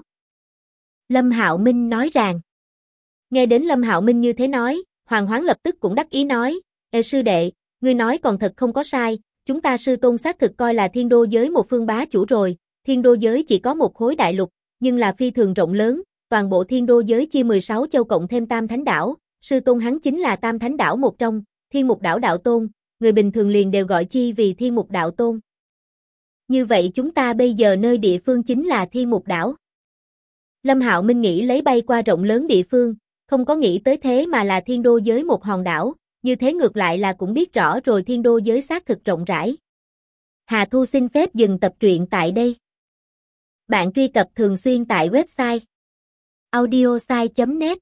Lâm Hạo Minh nói rằng. Nghe đến Lâm Hạo Minh như thế nói, Hoàng Hoán lập tức cũng đắc ý nói, sư đệ, ngươi nói còn thật không có sai, chúng ta sư tôn xác thực coi là thiên đô giới một phương bá chủ rồi, thiên đô giới chỉ có một khối đại lục, nhưng là phi thường rộng lớn, toàn bộ thiên đô giới chia 16 châu cộng thêm Tam Thánh Đảo, sư tôn hắn chính là Tam Thánh Đảo một trong, Thiên Mục Đảo đạo tôn, người bình thường liền đều gọi chi vì Thiên Mục đạo tôn. Như vậy chúng ta bây giờ nơi địa phương chính là Thiên Mục Đảo. Lâm Hạo Minh nghĩ lấy bay qua rộng lớn địa phương, không có nghĩ tới thế mà là thiên đô giới một hòn đảo, như thế ngược lại là cũng biết rõ rồi thiên đô giới xác thực rộng rãi. Hà Thu xin phép dừng tập truyện tại đây. Bạn truy cập thường xuyên tại website audiosai.net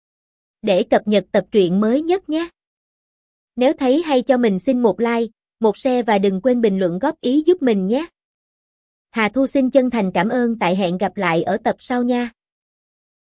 để cập nhật tập truyện mới nhất nhé. Nếu thấy hay cho mình xin một like, một share và đừng quên bình luận góp ý giúp mình nhé. Hà Thu xin chân thành cảm ơn, tại hẹn gặp lại ở tập sau nha.